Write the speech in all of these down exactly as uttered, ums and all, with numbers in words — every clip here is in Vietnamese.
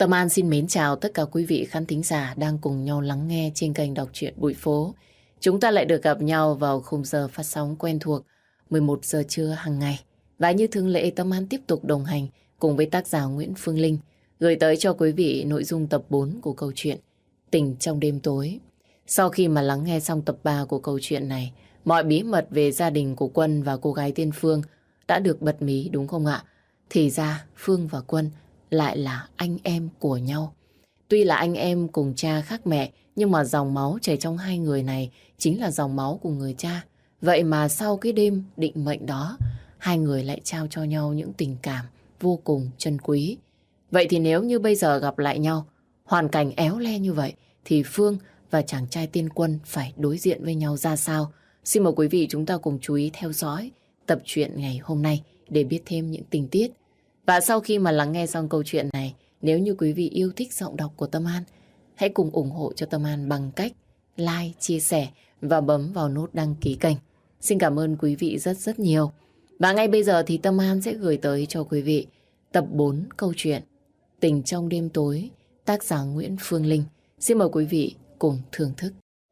Tâm An xin mến chào tất cả quý vị khán thính giả đang cùng nhau lắng nghe trên kênh đọc truyện Bụi Phố. Chúng ta lại được gặp nhau vào khung giờ phát sóng quen thuộc mười một giờ trưa hàng ngày. Và như thường lệ, Tâm An tiếp tục đồng hành cùng với tác giả Nguyễn Phương Linh gửi tới cho quý vị nội dung tập bốn của câu chuyện Tình trong đêm tối. Sau khi mà lắng nghe xong tập ba của câu chuyện này, mọi bí mật về gia đình của Quân và cô gái tên Phương đã được bật mí đúng không ạ? Thì ra Phương và Quân lại là anh em của nhau. Tuy là anh em cùng cha khác mẹ, nhưng mà dòng máu chảy trong hai người này chính là dòng máu của người cha. Vậy mà sau cái đêm định mệnh đó, hai người lại trao cho nhau những tình cảm vô cùng trân quý. Vậy thì nếu như bây giờ gặp lại nhau, hoàn cảnh éo le như vậy, thì Phương và chàng trai tên Quân phải đối diện với nhau ra sao? Xin mời quý vị chúng ta cùng chú ý theo dõi tập truyện ngày hôm nay để biết thêm những tình tiết. Và sau khi mà lắng nghe xong câu chuyện này, nếu như quý vị yêu thích giọng đọc của Tâm An, hãy cùng ủng hộ cho Tâm An bằng cách like, chia sẻ và bấm vào nút đăng ký kênh. Xin cảm ơn quý vị rất rất nhiều. Và ngay bây giờ thì Tâm An sẽ gửi tới cho quý vị tập bốn câu chuyện Tình trong đêm tối, tác giả Nguyễn Phương Linh. Xin mời quý vị cùng thưởng thức.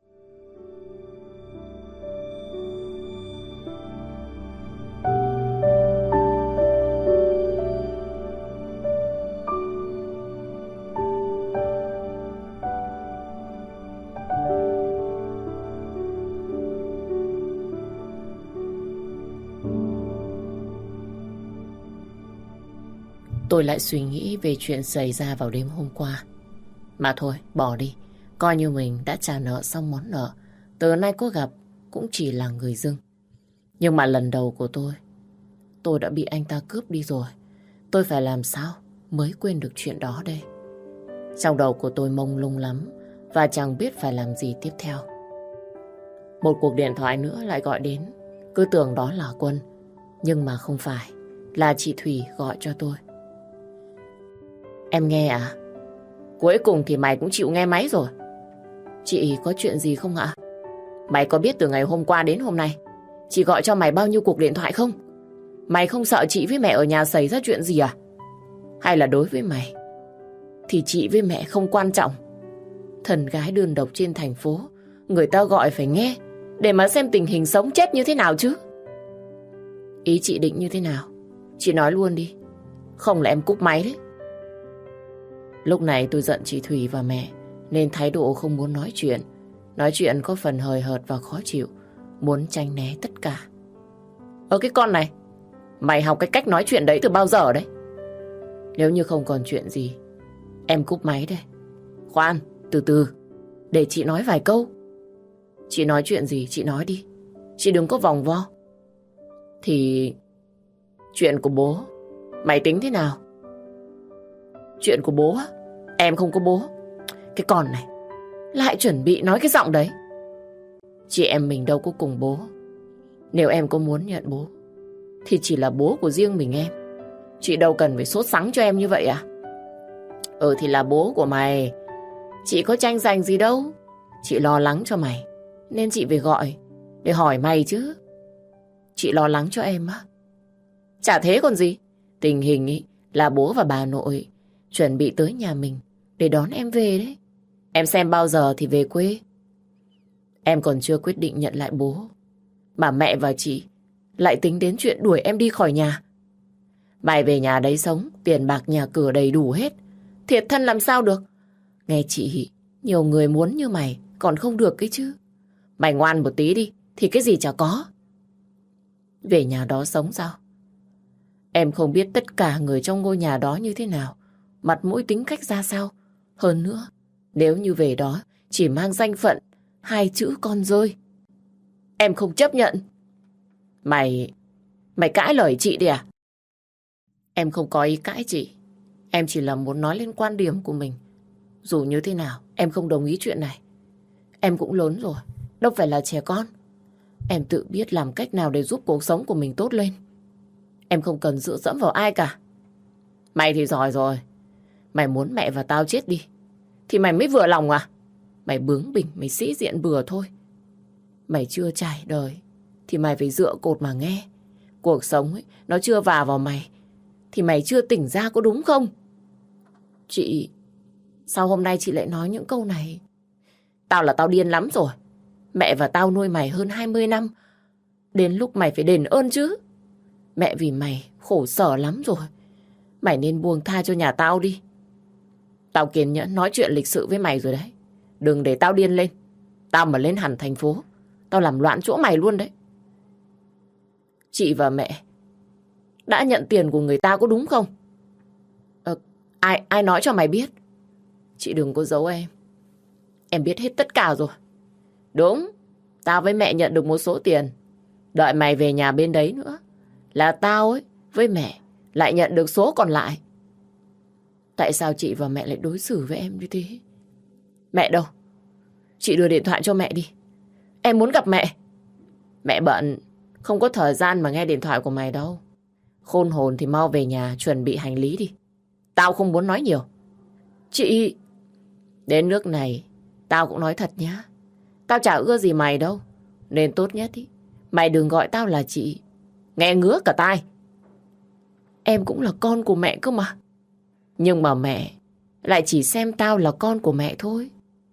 Tôi lại suy nghĩ về chuyện xảy ra vào đêm hôm qua. Mà thôi, bỏ đi. Coi như mình đã trả nợ xong món nợ. Từ nay có gặp cũng chỉ là người dưng. Nhưng mà lần đầu của tôi, tôi đã bị anh ta cướp đi rồi. Tôi phải làm sao mới quên được chuyện đó đây? Trong đầu của tôi mông lung lắm và chẳng biết phải làm gì tiếp theo. Một cuộc điện thoại nữa lại gọi đến. Cứ tưởng đó là Quân, nhưng mà không phải. Là chị Thủy gọi cho tôi. Em nghe à? Cuối cùng thì mày cũng chịu nghe máy rồi. Chị có chuyện gì không ạ? Mày có biết từ ngày hôm qua đến hôm nay chị gọi cho mày bao nhiêu cuộc điện thoại không? Mày không sợ chị với mẹ ở nhà xảy ra chuyện gì à? Hay là đối với mày thì chị với mẹ không quan trọng? Thần gái đơn độc trên thành phố, người ta gọi phải nghe để mà xem tình hình sống chết như thế nào chứ. Ý chị định như thế nào? Chị nói luôn đi, không là em cúp máy đấy. Lúc này tôi giận chị Thủy và mẹ nên thái độ không muốn nói chuyện. Nói chuyện có phần hời hợt và khó chịu, muốn tránh né tất cả. Ơ cái con này, mày học cái cách nói chuyện đấy từ bao giờ đấy? Nếu như không còn chuyện gì, em cúp máy đây. Khoan, từ từ, để chị nói vài câu. Chị nói chuyện gì chị nói đi, chị đừng có vòng vo. Thì chuyện của bố mày tính thế nào? Chuyện của bố á? Em không có bố. Cái con này lại chuẩn bị nói cái giọng đấy. Chị em mình đâu có cùng bố. Nếu em có muốn nhận bố thì chỉ là bố của riêng mình em. Chị đâu cần phải sốt sắng cho em như vậy à? Ừ thì là bố của mày, chị có tranh giành gì đâu. Chị lo lắng cho mày nên chị phải gọi để hỏi mày chứ. Chị lo lắng cho em á? Chả thế còn gì. Tình hình ý là bố và bà nội chuẩn bị tới nhà mình để đón em về đấy. Em xem bao giờ thì về quê. Em còn chưa quyết định nhận lại bố mà mẹ và chị lại tính đến chuyện đuổi em đi khỏi nhà. Mày về nhà đấy sống, tiền bạc nhà cửa đầy đủ hết, thiệt thân làm sao được. Nghe chị, nhiều người muốn như mày còn không được cái chứ. Mày ngoan một tí đi thì cái gì chả có. Về nhà đó sống sao? Em không biết tất cả người trong ngôi nhà đó như thế nào, mặt mũi tính cách ra sao. Hơn nữa, nếu như về đó chỉ mang danh phận hai chữ con rơi, em không chấp nhận. Mày... Mày cãi lời chị đi à? Em không có ý cãi chị. Em chỉ là muốn nói lên quan điểm của mình. Dù như thế nào, em không đồng ý chuyện này. Em cũng lớn rồi, đâu phải là trẻ con. Em tự biết làm cách nào để giúp cuộc sống của mình tốt lên. Em không cần dựa dẫm vào ai cả. Mày thì giỏi rồi. Mày muốn mẹ và tao chết đi thì mày mới vừa lòng à? Mày bướng bỉnh, mày sĩ diện bừa thôi. Mày chưa trải đời thì mày phải dựa cột mà nghe. Cuộc sống ấy, nó chưa vào vào mày thì mày chưa tỉnh ra có đúng không? Chị, Sao hôm nay chị lại nói những câu này? Tao là tao điên lắm rồi. Mẹ và tao nuôi mày hơn hai mươi năm. Đến lúc mày phải đền ơn chứ. Mẹ vì mày khổ sở lắm rồi. Mày nên buông tha cho nhà tao đi. Tao kiên nhẫn nói chuyện lịch sự với mày rồi đấy. Đừng để tao điên lên. Tao mà lên hẳn thành phố, tao làm loạn chỗ mày luôn đấy. Chị và mẹ đã nhận tiền của người ta có đúng không? Ờ, ai, ai nói cho mày biết? Chị đừng có giấu em. Em biết hết tất cả rồi. Đúng, tao với mẹ nhận được một số tiền. Đợi mày về nhà bên đấy nữa là tao ấy với mẹ lại nhận được số còn lại. Tại sao chị và mẹ lại đối xử với em như thế? Mẹ đâu? Chị đưa điện thoại cho mẹ đi. Em muốn gặp mẹ. Mẹ bận, không có thời gian mà nghe điện thoại của mày đâu. Khôn hồn thì mau về nhà chuẩn bị hành lý đi. Tao không muốn nói nhiều. Chị... Đến nước này, tao cũng nói thật nhá. Tao chả ưa gì mày đâu. Nên tốt nhất ý, mày đừng gọi tao là chị. Nghe ngứa cả tai. Em cũng là con của mẹ cơ mà. Nhưng mà mẹ lại chỉ xem tao là con của mẹ thôi.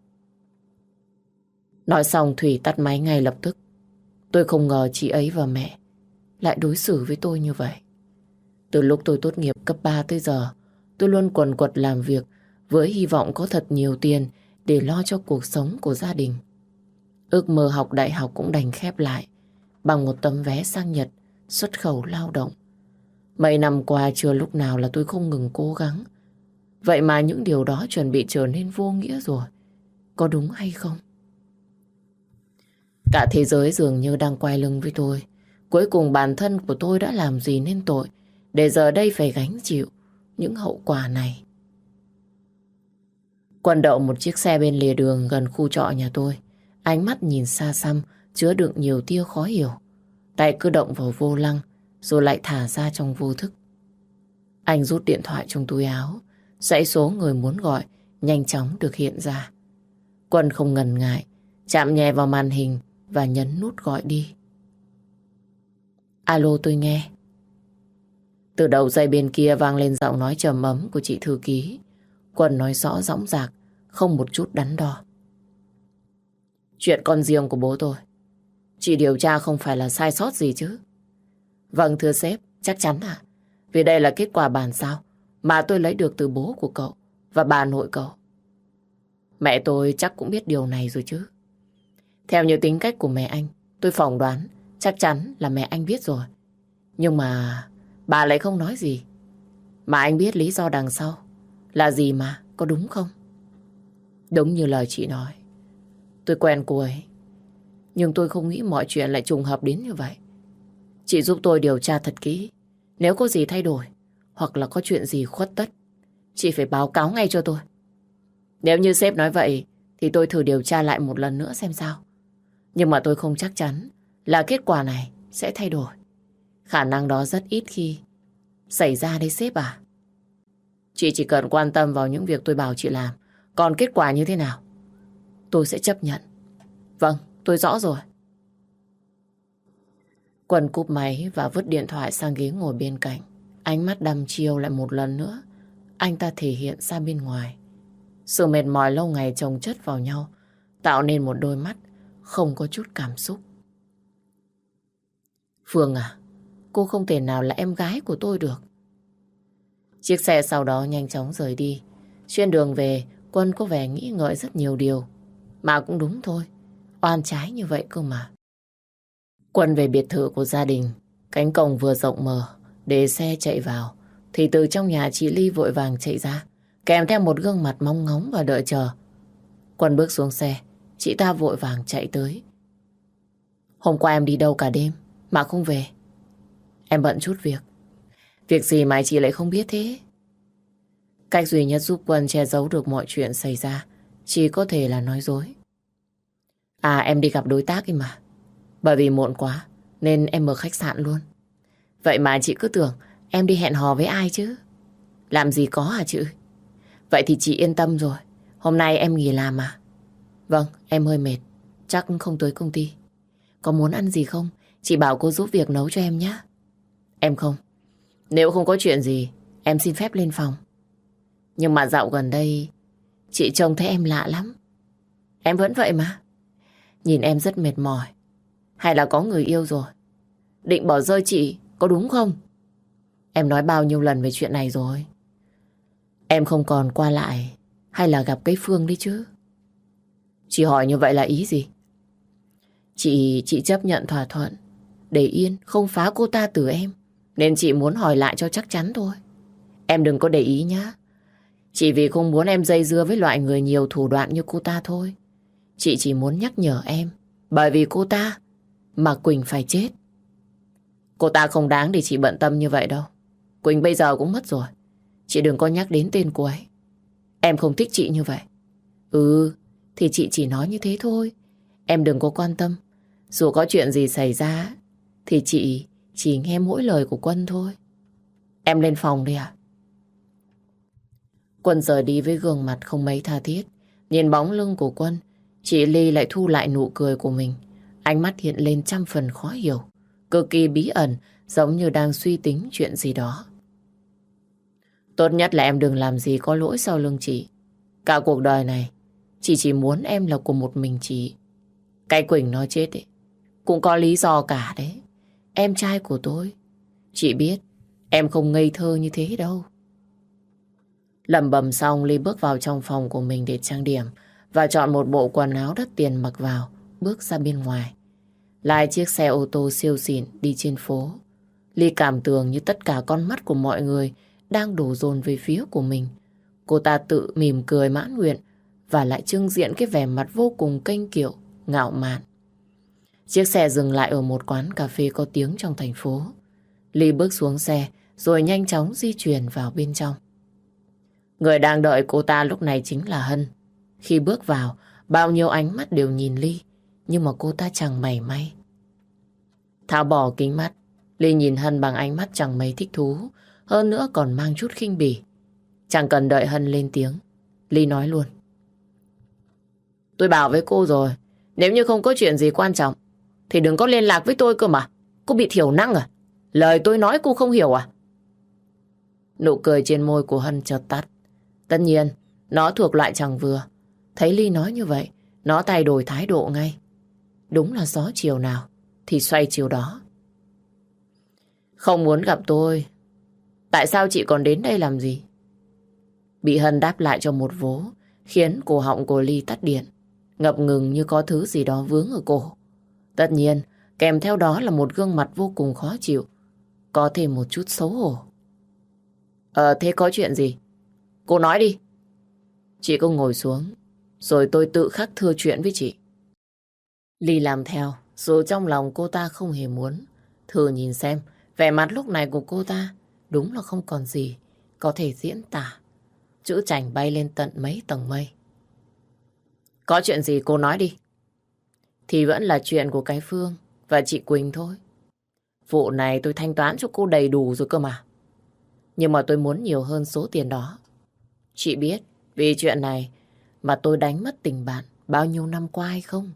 Nói xong Thủy tắt máy ngay lập tức. Tôi không ngờ chị ấy và mẹ lại đối xử với tôi như vậy. Từ lúc tôi tốt nghiệp cấp ba tới giờ, tôi luôn quần quật làm việc với hy vọng có thật nhiều tiền để lo cho cuộc sống của gia đình. Ước mơ học đại học cũng đành khép lại bằng một tấm vé sang Nhật xuất khẩu lao động. Mấy năm qua chưa lúc nào là tôi không ngừng cố gắng. Vậy mà những điều đó chuẩn bị trở nên vô nghĩa rồi. Có đúng hay không? Cả thế giới dường như đang quay lưng với tôi. Cuối cùng bản thân của tôi đã làm gì nên tội để giờ đây phải gánh chịu những hậu quả này. Quân đậu một chiếc xe bên lề đường gần khu trọ nhà tôi. Ánh mắt nhìn xa xăm, chứa đựng nhiều tia khó hiểu. Tay cứ động vào vô lăng, rồi lại thả ra trong vô thức. Anh rút điện thoại trong túi áo, dãy số người muốn gọi nhanh chóng được hiện ra. Quân không ngần ngại, chạm nhẹ vào màn hình và nhấn nút gọi đi. Alo, tôi nghe. Từ đầu dây bên kia vang lên giọng nói trầm ấm của chị thư ký. Quân nói rõ dõng dạc, không một chút đắn đo. Chuyện con riêng của bố tôi, chị điều tra không phải là sai sót gì chứ? Vâng thưa sếp, chắc chắn ạ. Vì đây là kết quả bàn giao mà tôi lấy được từ bố của cậu và bà nội cậu. Mẹ tôi chắc cũng biết điều này rồi chứ. Theo như tính cách của mẹ anh, tôi phỏng đoán chắc chắn là mẹ anh biết rồi. Nhưng mà bà lại không nói gì. Mà anh biết lý do đằng sau là gì mà, có đúng không? Đúng như lời chị nói. Tôi quen cô ấy, nhưng tôi không nghĩ mọi chuyện lại trùng hợp đến như vậy. Chị giúp tôi điều tra thật kỹ. Nếu có gì thay đổi hoặc là có chuyện gì khuất tất, chị phải báo cáo ngay cho tôi. Nếu như sếp nói vậy thì tôi thử điều tra lại một lần nữa xem sao. Nhưng mà tôi không chắc chắn là kết quả này sẽ thay đổi. Khả năng đó rất ít khi xảy ra đấy sếp à. Chị chỉ cần quan tâm vào những việc tôi bảo chị làm. Còn kết quả như thế nào tôi sẽ chấp nhận. Vâng, tôi rõ rồi. Quân cúp máy và vứt điện thoại sang ghế ngồi bên cạnh. Ánh mắt đăm chiêu lại một lần nữa. Anh ta thể hiện ra bên ngoài. Sự mệt mỏi lâu ngày chồng chất vào nhau tạo nên một đôi mắt không có chút cảm xúc. Phương à, cô không thể nào là em gái của tôi được. Chiếc xe sau đó nhanh chóng rời đi. Trên đường về, Quân có vẻ nghĩ ngợi rất nhiều điều. Mà cũng đúng thôi, oan trái như vậy cơ mà. Quân về biệt thự của gia đình. Cánh cổng vừa rộng mở để xe chạy vào, thì từ trong nhà chị Ly vội vàng chạy ra, kèm theo một gương mặt mong ngóng và đợi chờ. Quân bước xuống xe, chị ta vội vàng chạy tới. Hôm qua em đi đâu cả đêm mà không về? Em bận chút việc. Việc gì mà chị lại không biết thế? Cách duy nhất giúp Quân che giấu được mọi chuyện xảy ra chỉ có thể là nói dối. À, em đi gặp đối tác ấy mà. Bởi vì muộn quá nên em ở khách sạn luôn. Vậy mà chị cứ tưởng em đi hẹn hò với ai chứ? Làm gì có hả chị? Vậy thì chị yên tâm rồi. Hôm nay em nghỉ làm à? Vâng, em hơi mệt, chắc không tới công ty. Có muốn ăn gì không? Chị bảo cô giúp việc nấu cho em nhé. Em không. Nếu không có chuyện gì, em xin phép lên phòng. Nhưng mà dạo gần đây Chị trông thấy em lạ lắm. Em vẫn vậy mà. Nhìn em rất mệt mỏi. Hay là có người yêu rồi? Định bỏ rơi chị, có đúng không? Em nói bao nhiêu lần về chuyện này rồi. Em không còn qua lại hay là gặp cái Phương đi chứ? Chị hỏi như vậy là ý gì? Chị, chị chấp nhận thỏa thuận để Yên không phá cô ta từ em. Nên chị muốn hỏi lại cho chắc chắn thôi. Em đừng có để ý nhá. Chỉ vì không muốn em dây dưa với loại người nhiều thủ đoạn như cô ta thôi. Chị chỉ muốn nhắc nhở em. Bởi vì cô ta mà Quỳnh phải chết. Cô ta không đáng để chị bận tâm như vậy đâu. Quỳnh bây giờ cũng mất rồi. Chị đừng có nhắc đến tên cô ấy. Em không thích chị như vậy. Ừ, thì chị chỉ nói như thế thôi. Em đừng có quan tâm. Dù có chuyện gì xảy ra thì chị chỉ nghe mỗi lời của Quân thôi. Em lên phòng đi ạ. Quân rời đi với gương mặt không mấy tha thiết. Nhìn bóng lưng của Quân, chị Ly lại thu lại nụ cười của mình. Ánh mắt hiện lên trăm phần khó hiểu, cực kỳ bí ẩn, giống như đang suy tính chuyện gì đó. Tốt nhất là em đừng làm gì có lỗi sau lưng chị. Cả cuộc đời này, chị chỉ muốn em là của một mình chị. Cái Quỳnh nó chết ấy, cũng có lý do cả đấy. Em trai của tôi. Chị biết, em không ngây thơ như thế đâu. Lẩm bẩm xong, Ly bước vào trong phòng của mình để trang điểm và chọn một bộ quần áo đắt tiền mặc vào, bước ra bên ngoài. Lái chiếc xe ô tô siêu xịn đi trên phố. Ly cảm tưởng như tất cả con mắt của mọi người đang đổ dồn về phía của mình. Cô ta tự mỉm cười mãn nguyện và lại trưng diện cái vẻ mặt vô cùng kênh kiệu, ngạo mạn. Chiếc xe dừng lại ở một quán cà phê có tiếng trong thành phố. Ly bước xuống xe rồi nhanh chóng di chuyển vào bên trong. Người đang đợi cô ta lúc này chính là Hân. Khi bước vào, bao nhiêu ánh mắt đều nhìn Ly, nhưng mà cô ta chẳng mảy may. Tháo bỏ kính mắt, Ly nhìn Hân bằng ánh mắt chẳng mấy thích thú, hơn nữa còn mang chút khinh bỉ. Chẳng cần đợi Hân lên tiếng, Ly nói luôn. Tôi bảo với cô rồi, nếu như không có chuyện gì quan trọng, thì đừng có liên lạc với tôi cơ mà. Cô bị thiểu năng à? Lời tôi nói cô không hiểu à? Nụ cười trên môi của Hân chợt tắt. Tất nhiên, nó thuộc loại chẳng vừa. Thấy Ly nói như vậy, nó thay đổi thái độ ngay. Đúng là gió chiều nào thì xoay chiều đó. Không muốn gặp tôi, tại sao chị còn đến đây làm gì? Bị Hân đáp lại cho một vố, khiến cổ họng của Ly tắt điện, ngập ngừng như có thứ gì đó vướng ở cổ. Tất nhiên, kèm theo đó là một gương mặt vô cùng khó chịu, có thêm một chút xấu hổ. Ờ, thế có chuyện gì? Cô nói đi. Chị cứ ngồi xuống, rồi tôi tự khắc thưa chuyện với chị. Ly làm theo, dù trong lòng cô ta không hề muốn. Thử nhìn xem, vẻ mặt lúc này của cô ta đúng là không còn gì có thể diễn tả. Chữ chảnh bay lên tận mấy tầng mây. Có chuyện gì cô nói đi. Thì vẫn là chuyện của cái Phương và chị Quỳnh thôi. Vụ này tôi thanh toán cho cô đầy đủ rồi cơ mà. Nhưng mà tôi muốn nhiều hơn số tiền đó. Chị biết vì chuyện này mà tôi đánh mất tình bạn bao nhiêu năm qua hay không?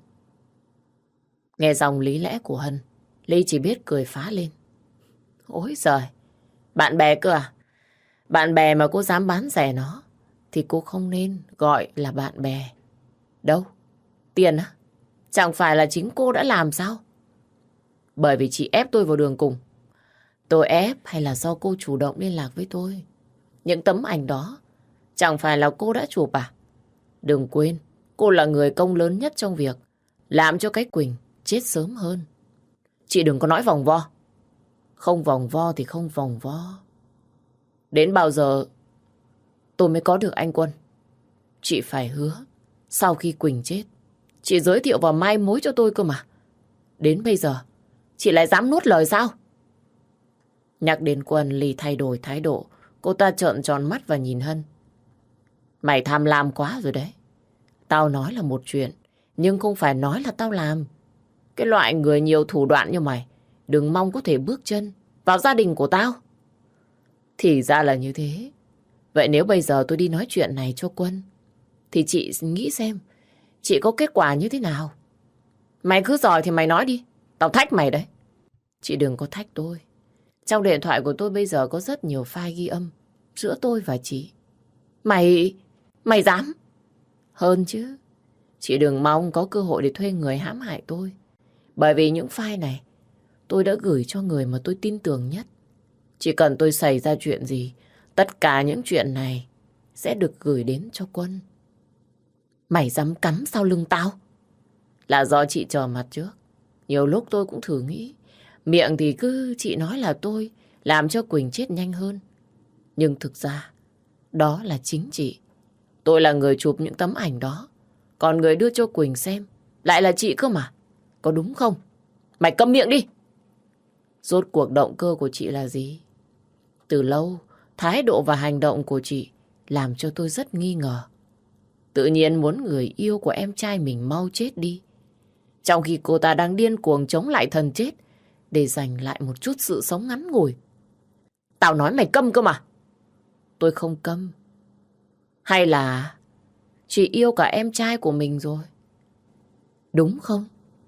Nghe dòng lý lẽ của Hân, Ly chỉ biết cười phá lên. Ôi giời, bạn bè cơ à? Bạn bè mà cô dám bán rẻ nó thì cô không nên gọi là bạn bè. Đâu? Tiền á? Chẳng phải là chính cô đã làm sao? Bởi vì chị ép tôi vào đường cùng. Tôi ép hay là do cô chủ động liên lạc với tôi? Những tấm ảnh đó chẳng phải là cô đã chụp à? Đừng quên, cô là người công lớn nhất trong việc làm cho cái Quỳnh chết sớm hơn. Chị đừng có nói vòng vo. Không vòng vo thì không vòng vo. Đến bao giờ tôi mới có được anh Quân? Chị phải hứa, sau khi Quỳnh chết, chị giới thiệu vào mai mối cho tôi cơ mà. Đến bây giờ, chị lại dám nuốt lời sao? Nhắc đến Quân, Ly thay đổi thái độ. Cô ta trợn tròn mắt và nhìn Hân. Mày tham lam quá rồi đấy. Tao nói là một chuyện, nhưng không phải nói là tao làm. Cái loại người nhiều thủ đoạn như mày, đừng mong có thể bước chân vào gia đình của tao. Thì ra là như thế. Vậy nếu bây giờ tôi đi nói chuyện này cho Quân, thì chị nghĩ xem, chị có kết quả như thế nào? Mày cứ giỏi thì mày nói đi. Tao thách mày đấy. Chị đừng có thách tôi. Trong điện thoại của tôi bây giờ có rất nhiều file ghi âm giữa tôi và chị. Mày... Mày dám? Hơn chứ. Chị đừng mong có cơ hội để thuê người hãm hại tôi. Bởi vì những file này tôi đã gửi cho người mà tôi tin tưởng nhất. Chỉ cần tôi xảy ra chuyện gì, tất cả những chuyện này sẽ được gửi đến cho Quân. Mày dám cắm sau lưng tao? Là do chị chờ mặt trước. Nhiều lúc tôi cũng thử nghĩ, miệng thì cứ chị nói là tôi làm cho Quỳnh chết nhanh hơn. Nhưng thực ra, đó là chính chị. Tôi là người chụp những tấm ảnh đó. Còn người đưa cho Quỳnh xem lại là chị cơ mà. Có đúng không? Mày câm miệng đi! Rốt cuộc động cơ của chị là gì? Từ lâu, thái độ và hành động của chị làm cho tôi rất nghi ngờ. Tự nhiên muốn người yêu của em trai mình mau chết đi. Trong khi cô ta đang điên cuồng chống lại thần chết để giành lại một chút sự sống ngắn ngủi. Tao nói mày câm cơ mà. Tôi không câm. Hay là chị yêu cả em trai của mình rồi? Đúng không?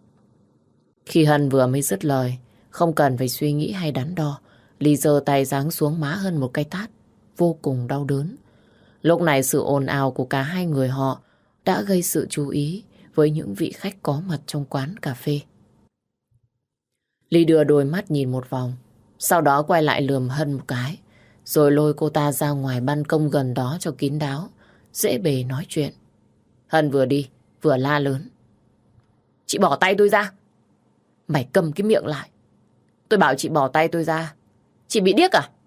Khi Hân vừa mới dứt lời, không cần phải suy nghĩ hay đắn đo, Ly giơ tay giáng xuống má Hân một cái tát, vô cùng đau đớn. Lúc này sự ồn ào của cả hai người họ đã gây sự chú ý với những vị khách có mặt trong quán cà phê. Ly đưa đôi mắt nhìn một vòng, sau đó quay lại lườm Hân một cái, rồi lôi cô ta ra ngoài ban công gần đó cho kín đáo, dễ bề nói chuyện. Hân vừa đi, vừa la lớn. Chị bỏ tay tôi ra. Mày cầm cái miệng lại. Tôi bảo chị bỏ tay tôi ra. Chị bị điếc à?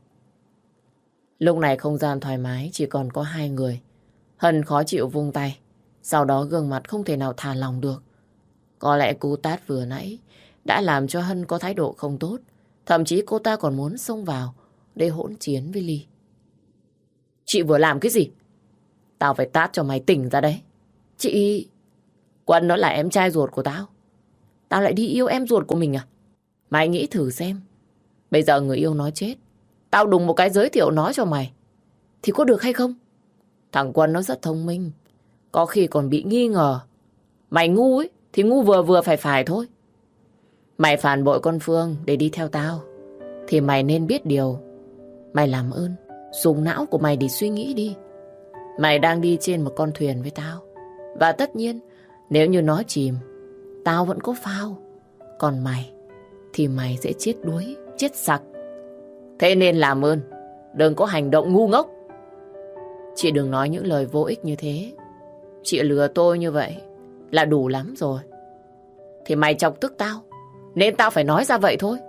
Lúc này không gian thoải mái, chỉ còn có hai người. Hân khó chịu vung tay, sau đó gương mặt không thể nào thả lòng được. Có lẽ cú tát vừa nãy đã làm cho Hân có thái độ không tốt. Thậm chí cô ta còn muốn xông vào để hỗn chiến với Ly. Chị vừa làm cái gì? Tao phải tát cho mày tỉnh ra đấy. Chị... Quân nó là em trai ruột của tao. Tao lại đi yêu em ruột của mình à? Mày nghĩ thử xem. Bây giờ người yêu nó chết, tao đùng một cái giới thiệu nó cho mày, thì có được hay không? Thằng Quân nó rất thông minh, có khi còn bị nghi ngờ. Mày ngu ấy, thì ngu vừa vừa phải phải thôi. Mày phản bội con Phương để đi theo tao, thì mày nên biết điều. Mày làm ơn, dùng não của mày để suy nghĩ đi. Mày đang đi trên một con thuyền với tao. Và tất nhiên, nếu như nó chìm, tao vẫn có phao. Còn mày, thì mày sẽ chết đuối, chết sặc. Thế nên làm ơn, đừng có hành động ngu ngốc. Chị đừng nói những lời vô ích như thế. Chị lừa tôi như vậy là đủ lắm rồi. Thì mày chọc tức tao, nên tao phải nói ra vậy thôi.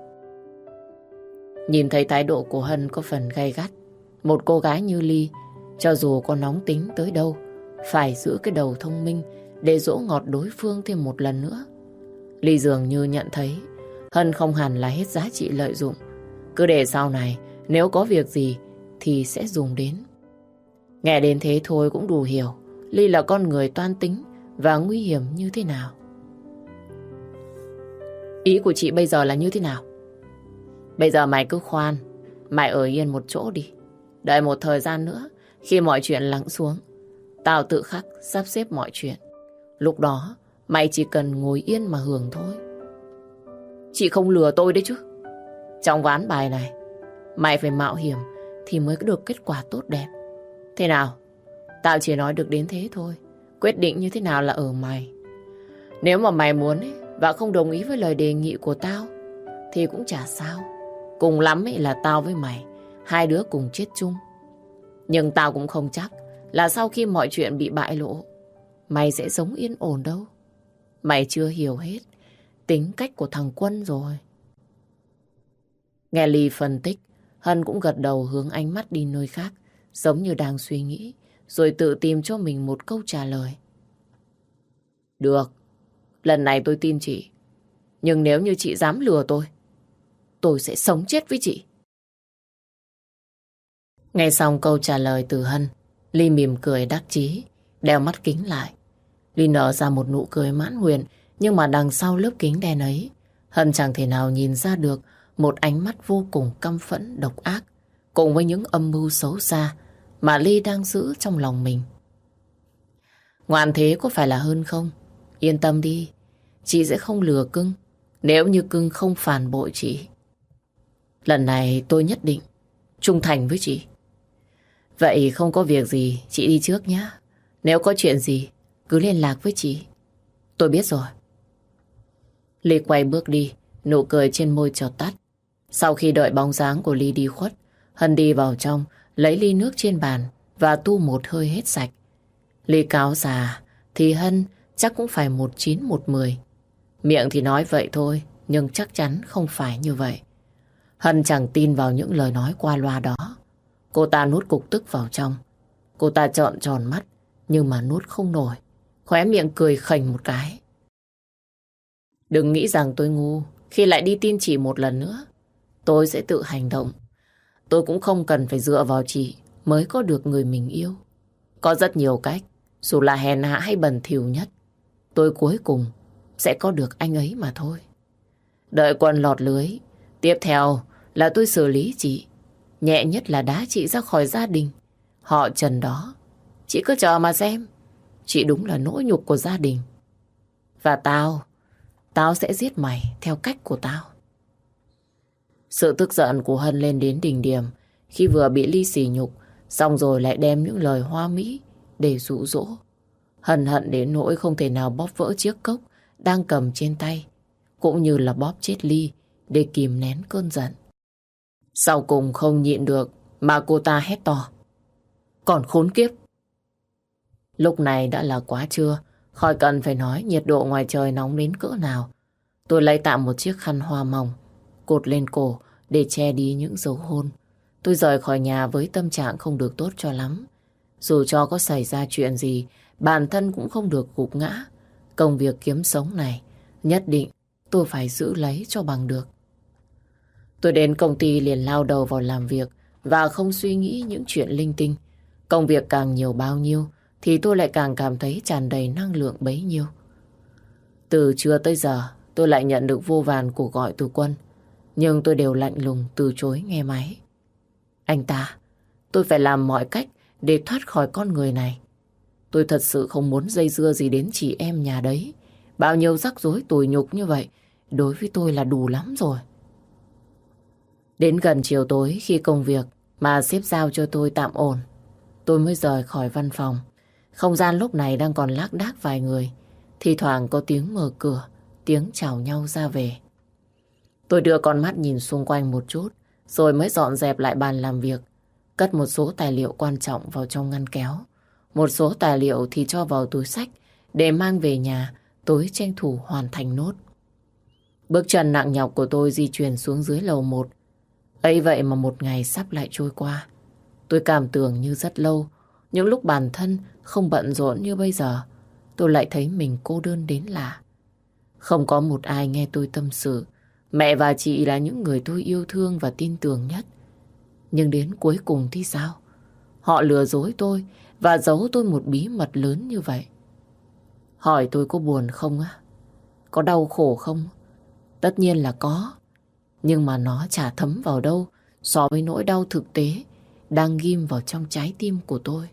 Nhìn thấy thái độ của Hân có phần gay gắt. Một cô gái như Ly, cho dù có nóng tính tới đâu, phải giữ cái đầu thông minh để dỗ ngọt đối phương thêm một lần nữa. Ly dường như nhận thấy Hân không hẳn là hết giá trị lợi dụng. Cứ để sau này nếu có việc gì thì sẽ dùng đến. Nghe đến thế thôi cũng đủ hiểu Ly là con người toan tính và nguy hiểm như thế nào. Ý của chị bây giờ là như thế nào? Bây giờ mày cứ khoan, mày ở yên một chỗ đi. Đợi một thời gian nữa, khi mọi chuyện lắng xuống, tao tự khắc sắp xếp mọi chuyện. Lúc đó mày chỉ cần ngồi yên mà hưởng thôi. Chị không lừa tôi đấy chứ. Trong ván bài này, mày phải mạo hiểm thì mới có được kết quả tốt đẹp. Thế nào? Tao chỉ nói được đến thế thôi. Quyết định như thế nào là ở mày. Nếu mà mày muốn ấy, và không đồng ý với lời đề nghị của tao, thì cũng chả sao. Cùng lắm ấy là tao với mày, hai đứa cùng chết chung. Nhưng tao cũng không chắc là sau khi mọi chuyện bị bại lộ, mày sẽ sống yên ổn đâu. Mày chưa hiểu hết tính cách của thằng Quân rồi. Nghe Ly phân tích, Hân cũng gật đầu hướng ánh mắt đi nơi khác, giống như đang suy nghĩ, rồi tự tìm cho mình một câu trả lời. Được, lần này tôi tin chị. Nhưng nếu như chị dám lừa tôi, tôi sẽ sống chết với chị. Nghe xong câu trả lời từ Hân, Ly mỉm cười đắc chí, đeo mắt kính lại. Ly nở ra một nụ cười mãn nguyện, nhưng mà đằng sau lớp kính đen ấy, Hân chẳng thể nào nhìn ra được một ánh mắt vô cùng căm phẫn, độc ác, cùng với những âm mưu xấu xa mà Ly đang giữ trong lòng mình. Ngoan thế có phải là hơn không? Yên tâm đi, chị sẽ không lừa cưng nếu như cưng không phản bội chị. Lần này tôi nhất định trung thành với chị. Vậy không có việc gì, chị đi trước nhé. Nếu có chuyện gì, cứ liên lạc với chị. Tôi biết rồi. Ly quay bước đi, nụ cười trên môi chợt tắt. Sau khi đợi bóng dáng của Ly đi khuất, Hân đi vào trong, lấy ly nước trên bàn và tu một hơi hết sạch. Ly cáo già thì Hân chắc cũng phải một chín một mười. Miệng thì nói vậy thôi, nhưng chắc chắn không phải như vậy. Hân chẳng tin vào những lời nói qua loa đó. Cô ta nuốt cục tức vào trong. Cô ta trợn tròn mắt, nhưng mà nuốt không nổi. Khóe miệng cười khành một cái. Đừng nghĩ rằng tôi ngu khi lại đi tin chị một lần nữa. Tôi sẽ tự hành động. Tôi cũng không cần phải dựa vào chị mới có được người mình yêu. Có rất nhiều cách, dù là hèn hạ hay bẩn thỉu nhất, tôi cuối cùng sẽ có được anh ấy mà thôi. Đợi Quân lọt lưới, tiếp theo là tôi xử lý chị. Nhẹ nhất là đá chị ra khỏi gia đình họ Trần đó. Chị cứ chờ mà xem. Chị đúng là nỗi nhục của gia đình. Và tao, tao sẽ giết mày theo cách của tao. Sự tức giận của Hân lên đến đỉnh điểm khi vừa bị Ly sỉ nhục, xong rồi lại đem những lời hoa mỹ để dụ dỗ. Hân hận đến nỗi không thể nào bóp vỡ chiếc cốc đang cầm trên tay, cũng như là bóp chết Ly để kìm nén cơn giận. Sau cùng không nhịn được mà cô ta hét to. Còn khốn kiếp! Lúc này đã là quá trưa, khỏi cần phải nói nhiệt độ ngoài trời nóng đến cỡ nào. Tôi lấy tạm một chiếc khăn hoa mỏng, cột lên cổ để che đi những dấu hôn. Tôi rời khỏi nhà với tâm trạng không được tốt cho lắm. Dù cho có xảy ra chuyện gì, bản thân cũng không được gục ngã. Công việc kiếm sống này, nhất định tôi phải giữ lấy cho bằng được. Tôi đến công ty liền lao đầu vào làm việc và không suy nghĩ những chuyện linh tinh. Công việc càng nhiều bao nhiêu thì tôi lại càng cảm thấy tràn đầy năng lượng bấy nhiêu. Từ trưa tới giờ tôi lại nhận được vô vàn cuộc gọi từ Quân, nhưng tôi đều lạnh lùng từ chối nghe máy. Anh ta, tôi phải làm mọi cách để thoát khỏi con người này. Tôi thật sự không muốn dây dưa gì đến chị em nhà đấy. Bao nhiêu rắc rối tủi nhục như vậy đối với tôi là đủ lắm rồi. Đến gần chiều tối khi công việc mà sếp giao cho tôi tạm ổn, tôi mới rời khỏi văn phòng. Không gian lúc này đang còn lác đác vài người. Thì thoảng có tiếng mở cửa, tiếng chào nhau ra về. Tôi đưa con mắt nhìn xung quanh một chút, rồi mới dọn dẹp lại bàn làm việc, cất một số tài liệu quan trọng vào trong ngăn kéo. Một số tài liệu thì cho vào túi xách để mang về nhà, tối tranh thủ hoàn thành nốt. Bước chân nặng nhọc của tôi di chuyển xuống dưới lầu một. Ấy vậy mà một ngày sắp lại trôi qua. Tôi cảm tưởng như rất lâu, những lúc bản thân không bận rộn như bây giờ, tôi lại thấy mình cô đơn đến lạ. Không có một ai nghe tôi tâm sự. Mẹ và chị là những người tôi yêu thương và tin tưởng nhất. Nhưng đến cuối cùng thì sao? Họ lừa dối tôi và giấu tôi một bí mật lớn như vậy. Hỏi tôi có buồn không á? Có đau khổ không? Tất nhiên là có. Nhưng mà nó chả thấm vào đâu so với nỗi đau thực tế đang ghim vào trong trái tim của tôi.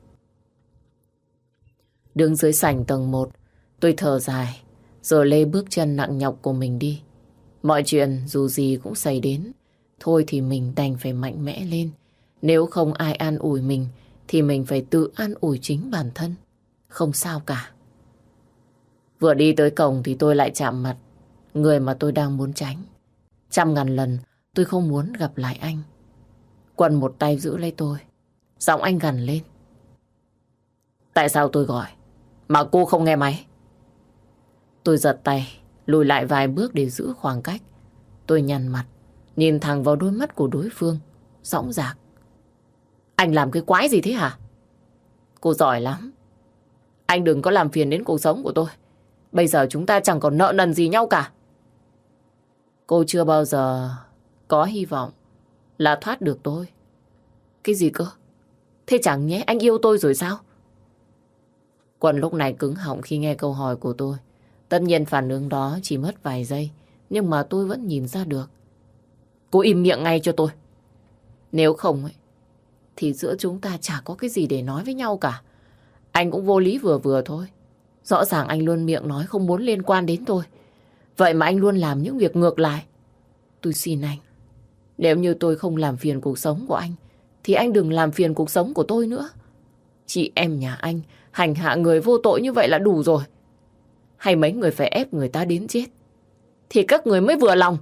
Đứng dưới sảnh tầng một, tôi thở dài, rồi lê bước chân nặng nhọc của mình đi. Mọi chuyện dù gì cũng xảy đến, thôi thì mình đành phải mạnh mẽ lên. Nếu không ai an ủi mình, thì mình phải tự an ủi chính bản thân. Không sao cả. Vừa đi tới cổng thì tôi lại chạm mặt người mà tôi đang muốn tránh. Trăm ngàn lần tôi không muốn gặp lại anh. Quân một tay giữ lấy tôi, giọng anh gằn lên. Tại sao tôi gọi mà cô không nghe máy? Tôi giật tay, lùi lại vài bước để giữ khoảng cách. Tôi nhăn mặt, nhìn thẳng vào đôi mắt của đối phương, dõng dạc. Anh làm cái quái gì thế hả? Cô giỏi lắm. Anh đừng có làm phiền đến cuộc sống của tôi. Bây giờ chúng ta chẳng còn nợ nần gì nhau cả. Cô chưa bao giờ có hy vọng là thoát được tôi. Cái gì cơ? Thế chẳng nhẽ anh yêu tôi rồi sao? Quân lúc này cứng họng khi nghe câu hỏi của tôi. Tất nhiên phản ứng đó chỉ mất vài giây, nhưng mà tôi vẫn nhìn ra được. Cô im miệng ngay cho tôi. Nếu không ấy, thì giữa chúng ta chả có cái gì để nói với nhau cả. Anh cũng vô lý vừa vừa thôi. Rõ ràng anh luôn miệng nói không muốn liên quan đến tôi. Vậy mà anh luôn làm những việc ngược lại. Tôi xin anh, nếu như tôi không làm phiền cuộc sống của anh, thì anh đừng làm phiền cuộc sống của tôi nữa. Chị em nhà anh hành hạ người vô tội như vậy là đủ rồi. Hay mấy người phải ép người ta đến chết thì các người mới vừa lòng.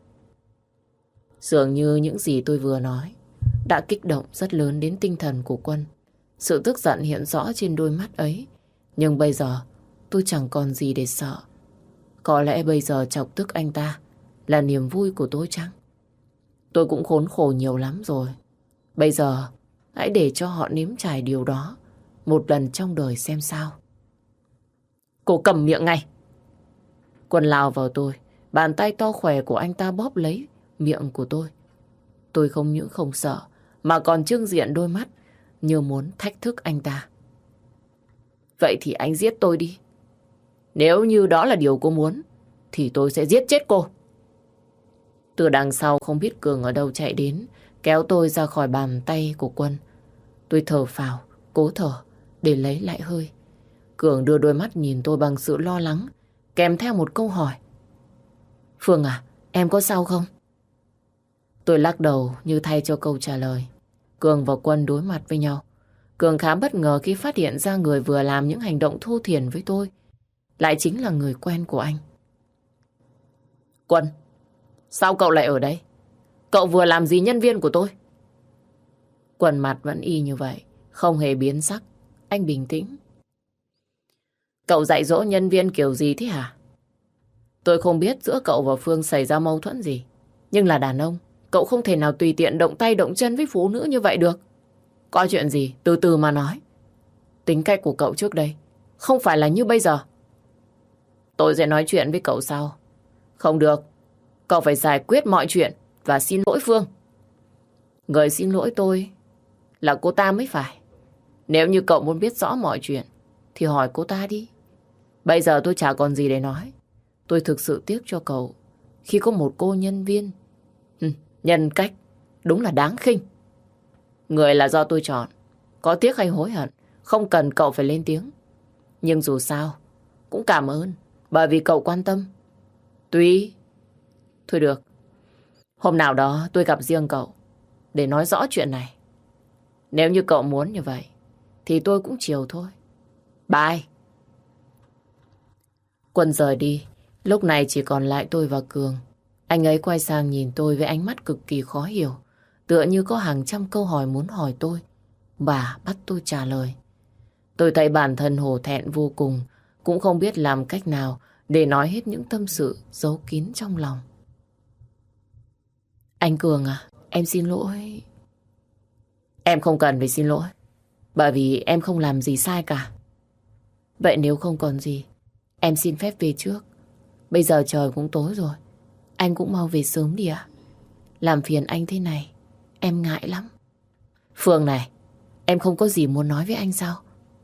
Dường như những gì tôi vừa nói đã kích động rất lớn đến tinh thần của Quân. Sự tức giận hiện rõ trên đôi mắt ấy. Nhưng bây giờ tôi chẳng còn gì để sợ. Có lẽ bây giờ chọc tức anh ta là niềm vui của tôi chăng? Tôi cũng khốn khổ nhiều lắm rồi. Bây giờ hãy để cho họ nếm trải điều đó một lần trong đời xem sao. Cô cầm miệng ngay. Quân lao vào tôi. Bàn tay to khỏe của anh ta bóp lấy miệng của tôi. Tôi không những không sợ mà còn trưng diện đôi mắt như muốn thách thức anh ta. Vậy thì anh giết tôi đi. Nếu như đó là điều cô muốn thì tôi sẽ giết chết cô. Từ đằng sau không biết Cường ở đâu chạy đến, kéo tôi ra khỏi bàn tay của Quân. Tôi thở phào, cố thở để lấy lại hơi. Cường đưa đôi mắt nhìn tôi bằng sự lo lắng, kèm theo một câu hỏi. Phương à, em có sao không? Tôi lắc đầu như thay cho câu trả lời. Cường và Quân đối mặt với nhau. Cường khá bất ngờ khi phát hiện ra người vừa làm những hành động thô thiển với tôi lại chính là người quen của anh. Quân, sao cậu lại ở đây? Cậu vừa làm gì nhân viên của tôi? Quân mặt vẫn y như vậy, không hề biến sắc. Anh bình tĩnh. Cậu dạy dỗ nhân viên kiểu gì thế hả? Tôi không biết giữa cậu và Phương xảy ra mâu thuẫn gì. Nhưng là đàn ông, cậu không thể nào tùy tiện động tay động chân với phụ nữ như vậy được. Có chuyện gì, từ từ mà nói. Tính cách của cậu trước đây không phải là như bây giờ. Tôi sẽ nói chuyện với cậu sau. Không được, cậu phải giải quyết mọi chuyện và xin lỗi Phương. Người xin lỗi tôi là cô ta mới phải. Nếu như cậu muốn biết rõ mọi chuyện thì hỏi cô ta đi. Bây giờ tôi chả còn gì để nói. Tôi thực sự tiếc cho cậu khi có một cô nhân viên. Ừ, nhân cách đúng là đáng khinh. Người là do tôi chọn. Có tiếc hay hối hận không cần cậu phải lên tiếng. Nhưng dù sao cũng cảm ơn bởi vì cậu quan tâm. Tuy... Thôi được. Hôm nào đó tôi gặp riêng cậu để nói rõ chuyện này. Nếu như cậu muốn như vậy thì tôi cũng chiều thôi. Bye. Quân rời đi. Lúc này chỉ còn lại tôi và Cường. Anh ấy quay sang nhìn tôi với ánh mắt cực kỳ khó hiểu. Tựa như có hàng trăm câu hỏi muốn hỏi tôi và bắt tôi trả lời. Tôi thấy bản thân hổ thẹn vô cùng, cũng không biết làm cách nào để nói hết những tâm sự giấu kín trong lòng. Anh Cường à, em xin lỗi. Em không cần phải xin lỗi, bởi vì em không làm gì sai cả. Vậy nếu không còn gì, em xin phép về trước. Bây giờ trời cũng tối rồi, anh cũng mau về sớm đi ạ. Làm phiền anh thế này, em ngại lắm. Phương này, em không có gì muốn nói với anh sao?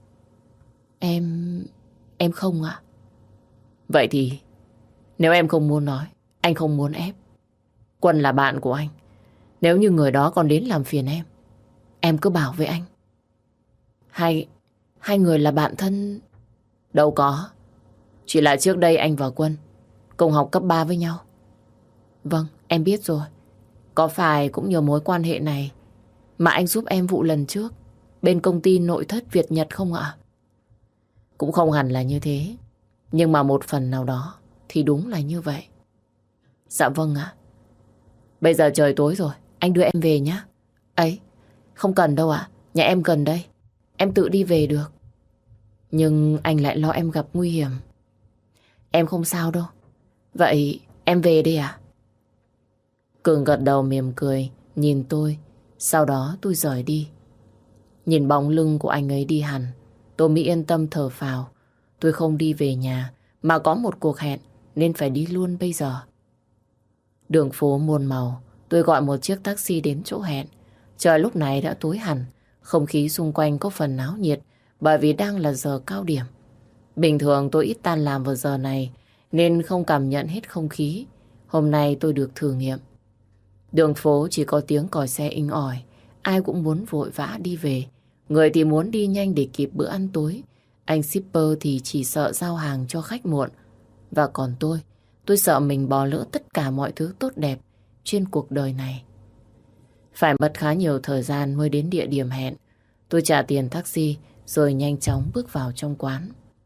Em... em không ạ. Vậy thì, nếu em không muốn nói, anh không muốn ép. Quân là bạn của anh. Nếu như người đó còn đến làm phiền em, em cứ bảo với anh. Hai, hai người là bạn thân... Đâu có. Chỉ là trước đây anh và Quân cùng học cấp ba với nhau. Vâng, em biết rồi. Có phải cũng nhờ mối quan hệ này mà anh giúp em vụ lần trước bên công ty nội thất Việt Nhật không ạ? Cũng không hẳn là như thế. Nhưng mà một phần nào đó thì đúng là như vậy. Dạ vâng ạ. Bây giờ trời tối rồi, anh đưa em về nhé. Ấy, không cần đâu ạ. Nhà em gần đây, em tự đi về được. Nhưng anh lại lo em gặp nguy hiểm. Em không sao đâu. Vậy em về đi ạ. Cường gật đầu mỉm cười nhìn tôi. Sau đó tôi rời đi. Nhìn bóng lưng của anh ấy đi hẳn, tôi mới yên tâm thở phào. Tôi không đi về nhà mà có một cuộc hẹn nên phải đi luôn bây giờ. Đường phố muôn màu. Tôi gọi một chiếc taxi đến chỗ hẹn. Trời lúc này đã tối hẳn. Không khí xung quanh có phần náo nhiệt bởi vì đang là giờ cao điểm. Bình thường tôi ít tan làm vào giờ này nên không cảm nhận hết không khí. Hôm nay tôi được thử nghiệm. Đường phố chỉ có tiếng còi xe inh ỏi. Ai cũng muốn vội vã đi về. Người thì muốn đi nhanh để kịp bữa ăn tối. Anh shipper thì chỉ sợ giao hàng cho khách muộn. Và còn tôi, tôi sợ mình bỏ lỡ tất cả mọi thứ tốt đẹp trên cuộc đời này. Phải mất khá nhiều thời gian mới đến địa điểm hẹn. Tôi trả tiền taxi rồi nhanh chóng bước vào trong quán.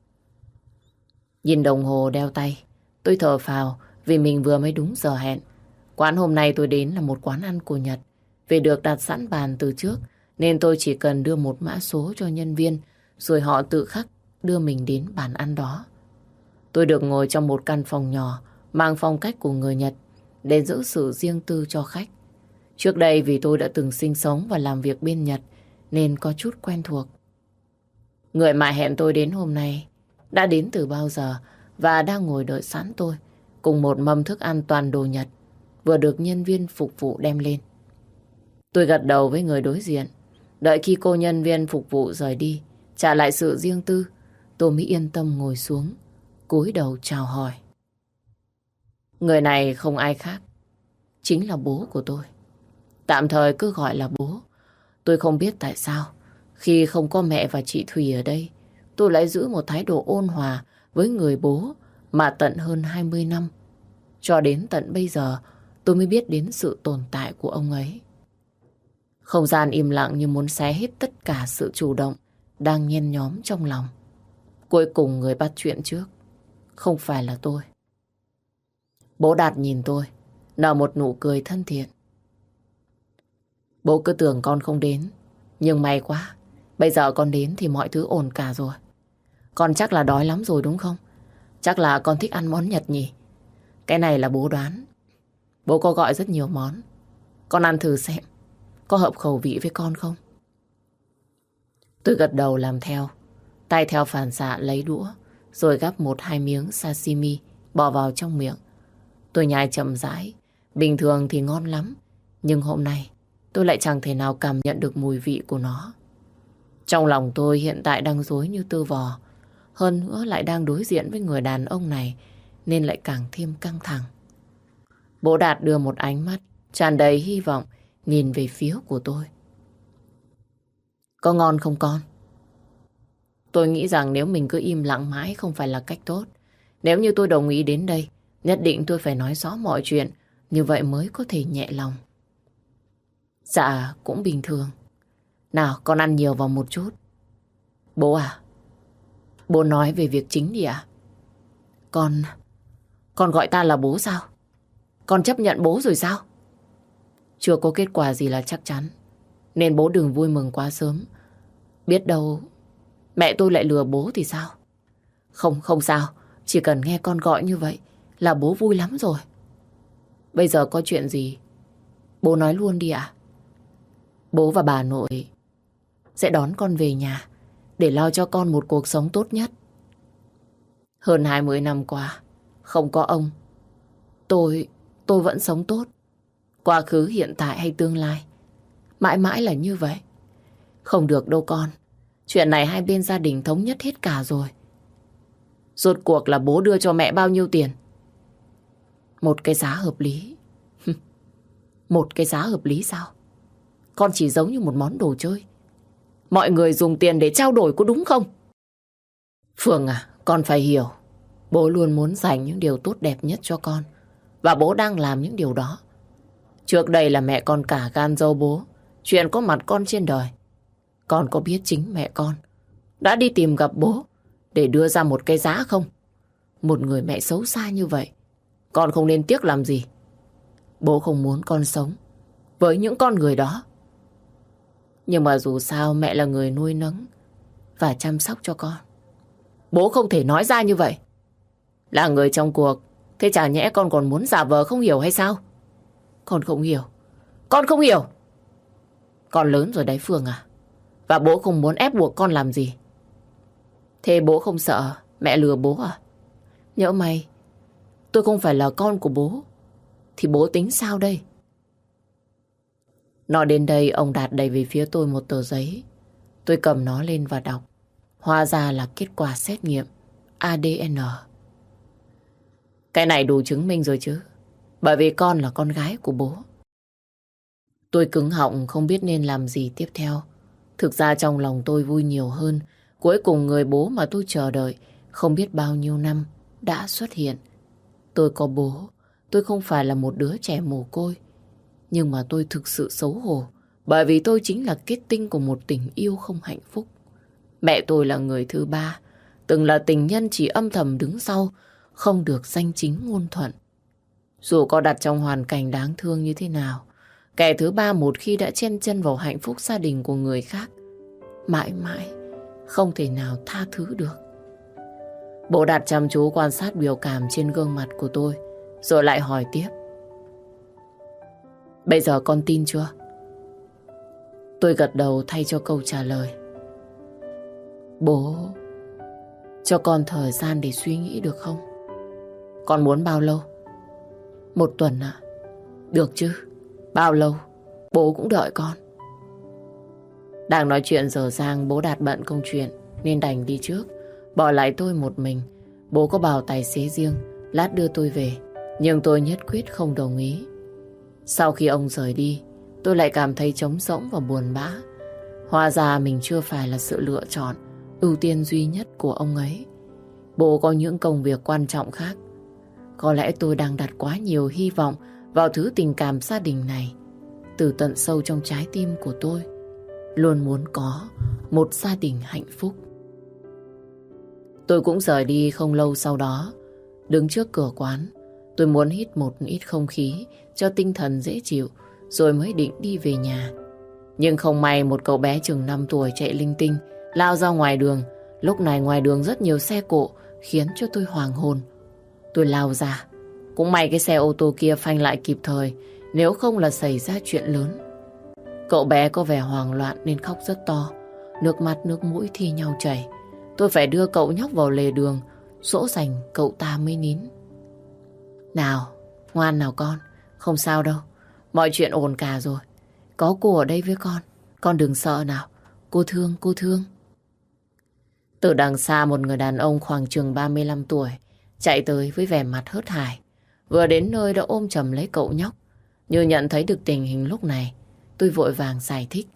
Nhìn đồng hồ đeo tay, tôi thở phào vì mình vừa mới đúng giờ hẹn. Quán hôm nay tôi đến là một quán ăn của Nhật. Vì được đặt sẵn bàn từ trước nên tôi chỉ cần đưa một mã số cho nhân viên rồi họ tự khắc đưa mình đến bàn ăn đó. Tôi được ngồi trong một căn phòng nhỏ mang phong cách của người Nhật để giữ sự riêng tư cho khách. Trước đây vì tôi đã từng sinh sống và làm việc bên Nhật nên có chút quen thuộc. Người mà hẹn tôi đến hôm nay đã đến từ bao giờ và đang ngồi đợi sẵn tôi cùng một mâm thức ăn toàn đồ Nhật vừa được nhân viên phục vụ đem lên. Tôi gật đầu với người đối diện. Đợi khi cô nhân viên phục vụ rời đi, trả lại sự riêng tư, tôi mới yên tâm ngồi xuống, cúi đầu chào hỏi. Người này không ai khác, chính là bố của tôi. Tạm thời cứ gọi là bố. Tôi không biết tại sao, khi không có mẹ và chị Thùy ở đây, tôi lại giữ một thái độ ôn hòa với người bố mà tận hơn hai mươi năm. Cho đến tận bây giờ, tôi mới biết đến sự tồn tại của ông ấy. Không gian im lặng như muốn xé hết tất cả sự chủ động đang nhen nhóm trong lòng. Cuối cùng người bắt chuyện trước không phải là tôi. Bố Đạt nhìn tôi, nở một nụ cười thân thiện. Bố cứ tưởng con không đến, nhưng may quá, bây giờ con đến thì mọi thứ ổn cả rồi. Con chắc là đói lắm rồi đúng không? Chắc là con thích ăn món Nhật nhỉ? Cái này là bố đoán. Bố có gọi rất nhiều món. Con ăn thử xem, có hợp khẩu vị với con không? Tôi gật đầu làm theo, tay theo phản xạ lấy đũa, rồi gắp một hai miếng sashimi bỏ vào trong miệng. Tôi nhai chậm rãi, bình thường thì ngon lắm, nhưng hôm nay tôi lại chẳng thể nào cảm nhận được mùi vị của nó. Trong lòng tôi hiện tại đang rối như tơ vò, hơn nữa lại đang đối diện với người đàn ông này nên lại càng thêm căng thẳng. Bố Đạt đưa một ánh mắt tràn đầy hy vọng nhìn về phía của tôi. Có ngon không con? Tôi nghĩ rằng nếu mình cứ im lặng mãi không phải là cách tốt. Nếu như tôi đồng ý đến đây, nhất định tôi phải nói rõ mọi chuyện, như vậy mới có thể nhẹ lòng. Dạ, cũng bình thường. Nào, con ăn nhiều vào một chút. Bố à? Bố nói về việc chính đi ạ. Con... Con gọi ta là bố sao? Con chấp nhận bố rồi sao? Chưa có kết quả gì là chắc chắn, nên bố đừng vui mừng quá sớm. Biết đâu mẹ tôi lại lừa bố thì sao? Không, không sao. Chỉ cần nghe con gọi như vậy là bố vui lắm rồi. Bây giờ có chuyện gì bố nói luôn đi ạ. Bố và bà nội sẽ đón con về nhà để lo cho con một cuộc sống tốt nhất. Hơn hai mươi năm qua, không có ông, Tôi, tôi vẫn sống tốt. Quá khứ, hiện tại hay tương lai, mãi mãi là như vậy. Không được đâu con. Chuyện này hai bên gia đình thống nhất hết cả rồi. Rốt cuộc là bố đưa cho mẹ bao nhiêu tiền? Một cái giá hợp lý. Một cái giá hợp lý sao? Con chỉ giống như một món đồ chơi. Mọi người dùng tiền để trao đổi có đúng không? Phương à, con phải hiểu. Bố luôn muốn dành những điều tốt đẹp nhất cho con. Và bố đang làm những điều đó. Trước đây là mẹ con cả gan dâu bố chuyện có mặt con trên đời. Con có biết chính mẹ con đã đi tìm gặp bố để đưa ra một cái giá không? Một người mẹ xấu xa như vậy, con không nên tiếc làm gì. Bố không muốn con sống với những con người đó. Nhưng mà dù sao mẹ là người nuôi nấng và chăm sóc cho con. Bố không thể nói ra như vậy. Là người trong cuộc, thế chả nhẽ con còn muốn giả vờ không hiểu hay sao? Con không hiểu. Con không hiểu. Con lớn rồi đấy Phương à. Và bố không muốn ép buộc con làm gì. Thế bố không sợ mẹ lừa bố à? Nhỡ may tôi không phải là con của bố thì bố tính sao đây? Nói đến đây, ông Đạt đẩy về phía tôi một tờ giấy. Tôi cầm nó lên và đọc. Hóa ra là kết quả xét nghiệm a đê en. Cái này đủ chứng minh rồi chứ. Bởi vì con là con gái của bố. Tôi cứng họng không biết nên làm gì tiếp theo. Thực ra trong lòng tôi vui nhiều hơn. Cuối cùng người bố mà tôi chờ đợi không biết bao nhiêu năm đã xuất hiện. Tôi có bố. Tôi không phải là một đứa trẻ mồ côi. Nhưng mà tôi thực sự xấu hổ. Bởi vì tôi chính là kết tinh của một tình yêu không hạnh phúc. Mẹ tôi là người thứ ba, từng là tình nhân chỉ âm thầm đứng sau, không được danh chính ngôn thuận. Dù có đặt trong hoàn cảnh đáng thương như thế nào, kẻ thứ ba một khi đã chen chân vào hạnh phúc gia đình của người khác, mãi mãi không thể nào tha thứ được. Bố Đạt chăm chú quan sát biểu cảm trên gương mặt của tôi, rồi lại hỏi tiếp. Bây giờ con tin chưa? Tôi gật đầu thay cho câu trả lời. Bố, cho con thời gian để suy nghĩ được không? Con muốn bao lâu? Một tuần ạ? Được chứ, bao lâu bố cũng đợi con. Đang nói chuyện dở dang, bố Đạt bận công chuyện nên đành đi trước, bỏ lại tôi một mình. Bố có bảo tài xế riêng lát đưa tôi về, nhưng tôi nhất quyết không đồng ý. Sau khi ông rời đi, tôi lại cảm thấy trống rỗng và buồn bã. Hóa ra mình chưa phải là sự lựa chọn ưu tiên duy nhất của ông ấy. Bố có những công việc quan trọng khác. Có lẽ tôi đang đặt quá nhiều hy vọng vào thứ tình cảm gia đình này. Từ tận sâu trong trái tim của tôi, luôn muốn có một gia đình hạnh phúc. Tôi cũng rời đi không lâu sau đó. Đứng trước cửa quán, tôi muốn hít một ít không khí cho tinh thần dễ chịu, rồi mới định đi về nhà. Nhưng không may một cậu bé chừng năm tuổi chạy linh tinh, lao ra ngoài đường. Lúc này ngoài đường rất nhiều xe cộ, khiến cho tôi hoàng hồn. Tôi lao ra. Cũng may cái xe ô tô kia phanh lại kịp thời, nếu không là xảy ra chuyện lớn. Cậu bé có vẻ hoảng loạn nên khóc rất to, nước mắt nước mũi thi nhau chảy. Tôi phải đưa cậu nhóc vào lề đường, dỗ dành cậu ta mới nín. Nào, ngoan nào con, không sao đâu, mọi chuyện ổn cả rồi. Có cô ở đây với con, con đừng sợ nào, cô thương, cô thương. Từ đằng xa một người đàn ông khoảng chừng ba mươi lăm tuổi chạy tới với vẻ mặt hớt hải. Vừa đến nơi đã ôm chầm lấy cậu nhóc. Như nhận thấy được tình hình lúc này, tôi vội vàng giải thích.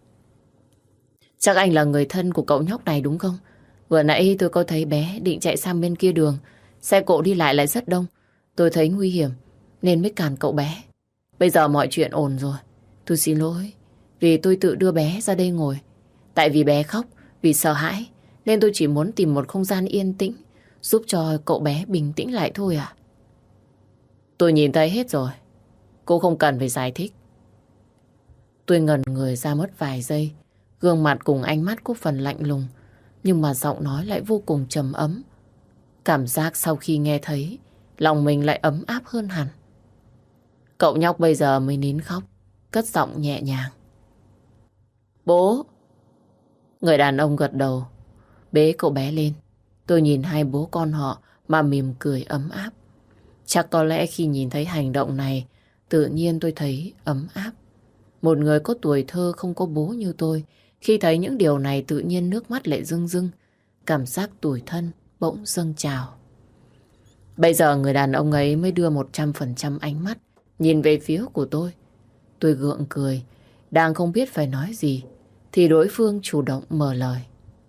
Chắc anh là người thân của cậu nhóc này đúng không? Vừa nãy tôi có thấy bé định chạy sang bên kia đường, xe cộ đi lại lại rất đông. Tôi thấy nguy hiểm nên mới cản cậu bé. Bây giờ mọi chuyện ổn rồi. Tôi xin lỗi vì tôi tự đưa bé ra đây ngồi. Tại vì bé khóc vì sợ hãi nên tôi chỉ muốn tìm một không gian yên tĩnh giúp cho cậu bé bình tĩnh lại thôi à. Tôi nhìn thấy hết rồi, cô không cần phải giải thích. Tôi ngẩn người ra mất vài giây, gương mặt cùng ánh mắt có phần lạnh lùng, nhưng mà giọng nói lại vô cùng trầm ấm. Cảm giác sau khi nghe thấy, lòng mình lại ấm áp hơn hẳn. Cậu nhóc bây giờ mới nín khóc, cất giọng nhẹ nhàng. Bố! Người đàn ông gật đầu, bế cậu bé lên. Tôi nhìn hai bố con họ mà mỉm cười ấm áp. Chắc có lẽ khi nhìn thấy hành động này, tự nhiên tôi thấy ấm áp. Một người có tuổi thơ không có bố như tôi, khi thấy những điều này tự nhiên nước mắt lại rưng rưng. Cảm giác tủi thân bỗng dâng trào. Bây giờ người đàn ông ấy mới đưa một trăm phần trăm ánh mắt nhìn về phía của tôi. Tôi gượng cười, đang không biết phải nói gì, thì đối phương chủ động mở lời.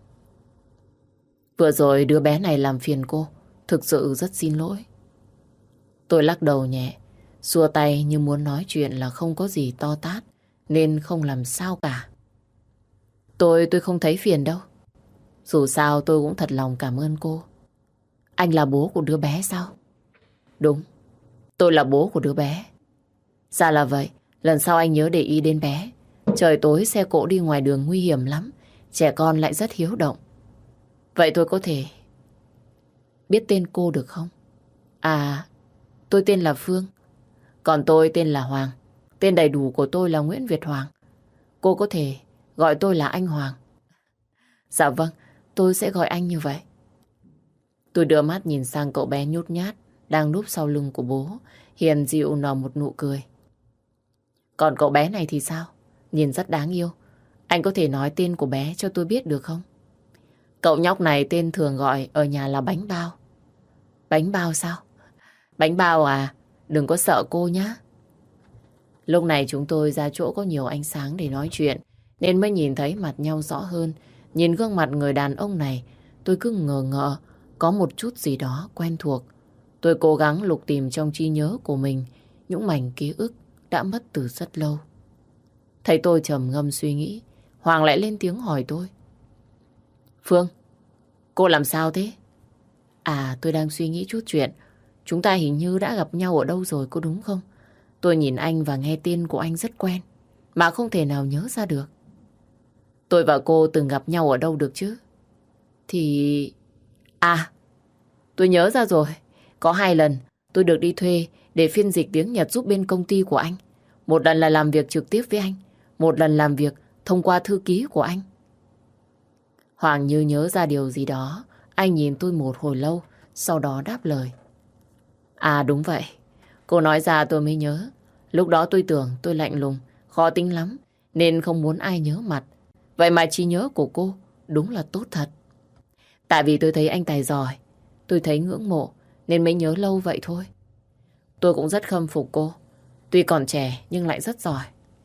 Vừa rồi đứa bé này làm phiền cô, thực sự rất xin lỗi. Tôi lắc đầu nhẹ, xua tay như muốn nói chuyện là không có gì to tát, nên không làm sao cả. Tôi, tôi không thấy phiền đâu. Dù sao tôi cũng thật lòng cảm ơn cô. Anh là bố của đứa bé sao? Đúng, tôi là bố của đứa bé. Ra là vậy, lần sau anh nhớ để ý đến bé. Trời tối xe cộ đi ngoài đường nguy hiểm lắm, trẻ con lại rất hiếu động. Vậy tôi có thể biết tên cô được không? À, tôi tên là Phương. Còn tôi tên là Hoàng. Tên đầy đủ của tôi là Nguyễn Việt Hoàng. Cô có thể gọi tôi là anh Hoàng. Dạ vâng, tôi sẽ gọi anh như vậy. Tôi đưa mắt nhìn sang cậu bé nhút nhát đang núp sau lưng của bố, hiền dịu nở một nụ cười. Còn cậu bé này thì sao? Nhìn rất đáng yêu. Anh có thể nói tên của bé cho tôi biết được không? Cậu nhóc này tên thường gọi ở nhà là Bánh Bao. Bánh Bao sao? Bánh Bao à? Đừng có sợ cô nhé. Lúc này chúng tôi ra chỗ có nhiều ánh sáng để nói chuyện, nên mới nhìn thấy mặt nhau rõ hơn. Nhìn gương mặt người đàn ông này, tôi cứ ngờ ngợ, có một chút gì đó quen thuộc. Tôi cố gắng lục tìm trong trí nhớ của mình những mảnh ký ức đã mất từ rất lâu. Thấy tôi trầm ngâm suy nghĩ, Hoàng lại lên tiếng hỏi tôi. Phương, cô làm sao thế? À, tôi đang suy nghĩ chút chuyện. Chúng ta hình như đã gặp nhau ở đâu rồi, có đúng không? Tôi nhìn anh và nghe tên của anh rất quen, mà không thể nào nhớ ra được. Tôi và cô từng gặp nhau ở đâu được chứ? Thì... À, tôi nhớ ra rồi. Có hai lần tôi được đi thuê để phiên dịch tiếng Nhật giúp bên công ty của anh. Một lần là làm việc trực tiếp với anh, một lần làm việc thông qua thư ký của anh. Hoàng như nhớ ra điều gì đó. Anh nhìn tôi một hồi lâu, sau đó đáp lời. À đúng vậy, cô nói ra tôi mới nhớ. Lúc đó tôi tưởng tôi lạnh lùng, khó tính lắm, nên không muốn ai nhớ mặt. Vậy mà trí nhớ của cô đúng là tốt thật. Tại vì tôi thấy anh tài giỏi, tôi thấy ngưỡng mộ, nên mới nhớ lâu vậy thôi. Tôi cũng rất khâm phục cô. Tuy còn trẻ nhưng lại rất giỏi.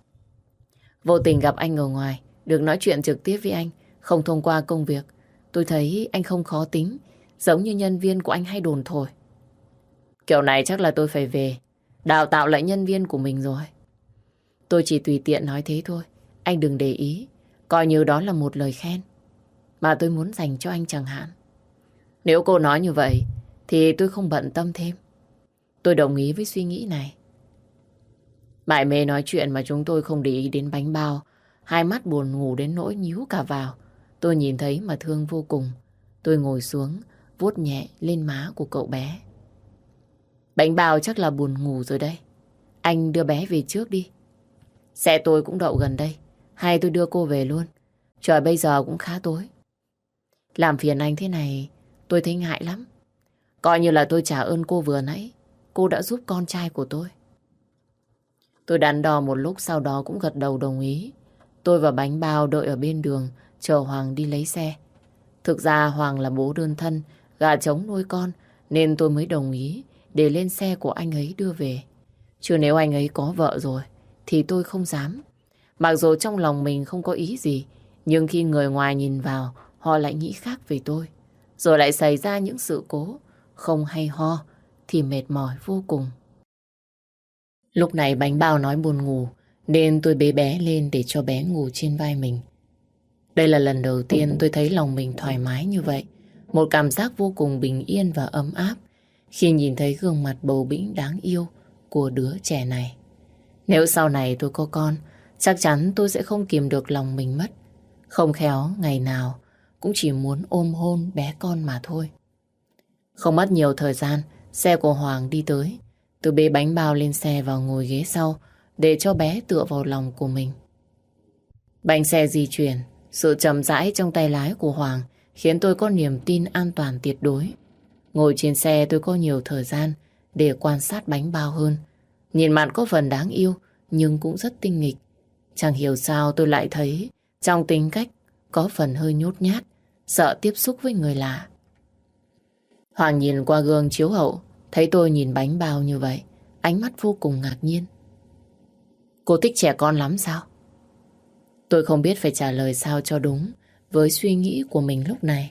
Vô tình gặp anh ở ngoài, được nói chuyện trực tiếp với anh, không thông qua công việc. Tôi thấy anh không khó tính, giống như nhân viên của anh hay đồn thổi. Kiểu này chắc là tôi phải về đào tạo lại nhân viên của mình rồi. Tôi chỉ tùy tiện nói thế thôi, anh đừng để ý, coi như đó là một lời khen mà tôi muốn dành cho anh chẳng hạn. Nếu cô nói như vậy thì tôi không bận tâm thêm. Tôi đồng ý với suy nghĩ này. Mải mê nói chuyện mà chúng tôi không để ý đến bánh bao. Hai mắt buồn ngủ đến nỗi nhíu cả vào. Tôi nhìn thấy mà thương vô cùng. Tôi ngồi xuống, vuốt nhẹ lên má của cậu bé. Bánh bao chắc là buồn ngủ rồi đây. Anh đưa bé về trước đi. Xe tôi cũng đậu gần đây. Hay tôi đưa cô về luôn. Trời bây giờ cũng khá tối. Làm phiền anh thế này tôi thấy ngại lắm. Coi như là tôi trả ơn cô vừa nãy. Cô đã giúp con trai của tôi. Tôi đắn đo một lúc, sau đó cũng gật đầu đồng ý. Tôi và bánh bao đợi ở bên đường chờ Hoàng đi lấy xe. Thực ra Hoàng là bố đơn thân, gà trống nuôi con, nên tôi mới đồng ý để lên xe của anh ấy đưa về. Chứ nếu anh ấy có vợ rồi thì tôi không dám. Mặc dù trong lòng mình không có ý gì, nhưng khi người ngoài nhìn vào, họ lại nghĩ khác về tôi. Rồi lại xảy ra những sự cố không hay ho thì mệt mỏi vô cùng. Lúc này bánh bao nói buồn ngủ, nên tôi bế bé lên để cho bé ngủ trên vai mình. Đây là lần đầu tiên tôi thấy lòng mình thoải mái như vậy. Một cảm giác vô cùng bình yên và ấm áp khi nhìn thấy gương mặt bầu bĩnh đáng yêu của đứa trẻ này. Nếu sau này tôi có con, chắc chắn tôi sẽ không kìm được lòng mình mất. Không khéo ngày nào cũng chỉ muốn ôm hôn bé con mà thôi. Không mất nhiều thời gian, xe của Hoàng đi tới. Tôi bế bánh bao lên xe và ngồi ghế sau để cho bé tựa vào lòng của mình. Bánh xe di chuyển, sự chậm rãi trong tay lái của Hoàng khiến tôi có niềm tin an toàn tuyệt đối. Ngồi trên xe tôi có nhiều thời gian để quan sát bánh bao hơn. Nhìn mặt có phần đáng yêu nhưng cũng rất tinh nghịch. Chẳng hiểu sao tôi lại thấy trong tính cách có phần hơi nhút nhát, sợ tiếp xúc với người lạ. Hoàng nhìn qua gương chiếu hậu, thấy tôi nhìn bánh bao như vậy, ánh mắt vô cùng ngạc nhiên. Cô thích trẻ con lắm sao? Tôi không biết phải trả lời sao cho đúng với suy nghĩ của mình lúc này.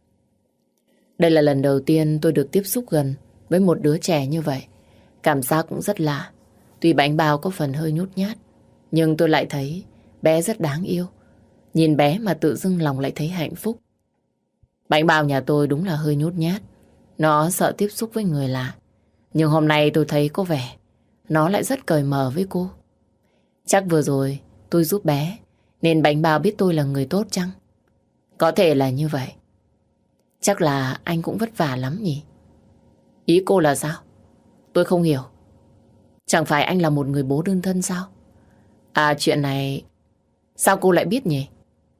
Đây là lần đầu tiên tôi được tiếp xúc gần với một đứa trẻ như vậy. Cảm giác cũng rất lạ. Tuy bánh bao có phần hơi nhút nhát, nhưng tôi lại thấy bé rất đáng yêu. Nhìn bé mà tự dưng lòng lại thấy hạnh phúc. Bánh bao nhà tôi đúng là hơi nhút nhát. Nó sợ tiếp xúc với người lạ. Nhưng hôm nay tôi thấy có vẻ nó lại rất cởi mở với cô. Chắc vừa rồi tôi giúp bé nên bánh bao biết tôi là người tốt chăng? Có thể là như vậy. Chắc là anh cũng vất vả lắm nhỉ? Ý cô là sao? Tôi không hiểu. Chẳng phải anh là một người bố đơn thân sao? À, chuyện này sao cô lại biết nhỉ?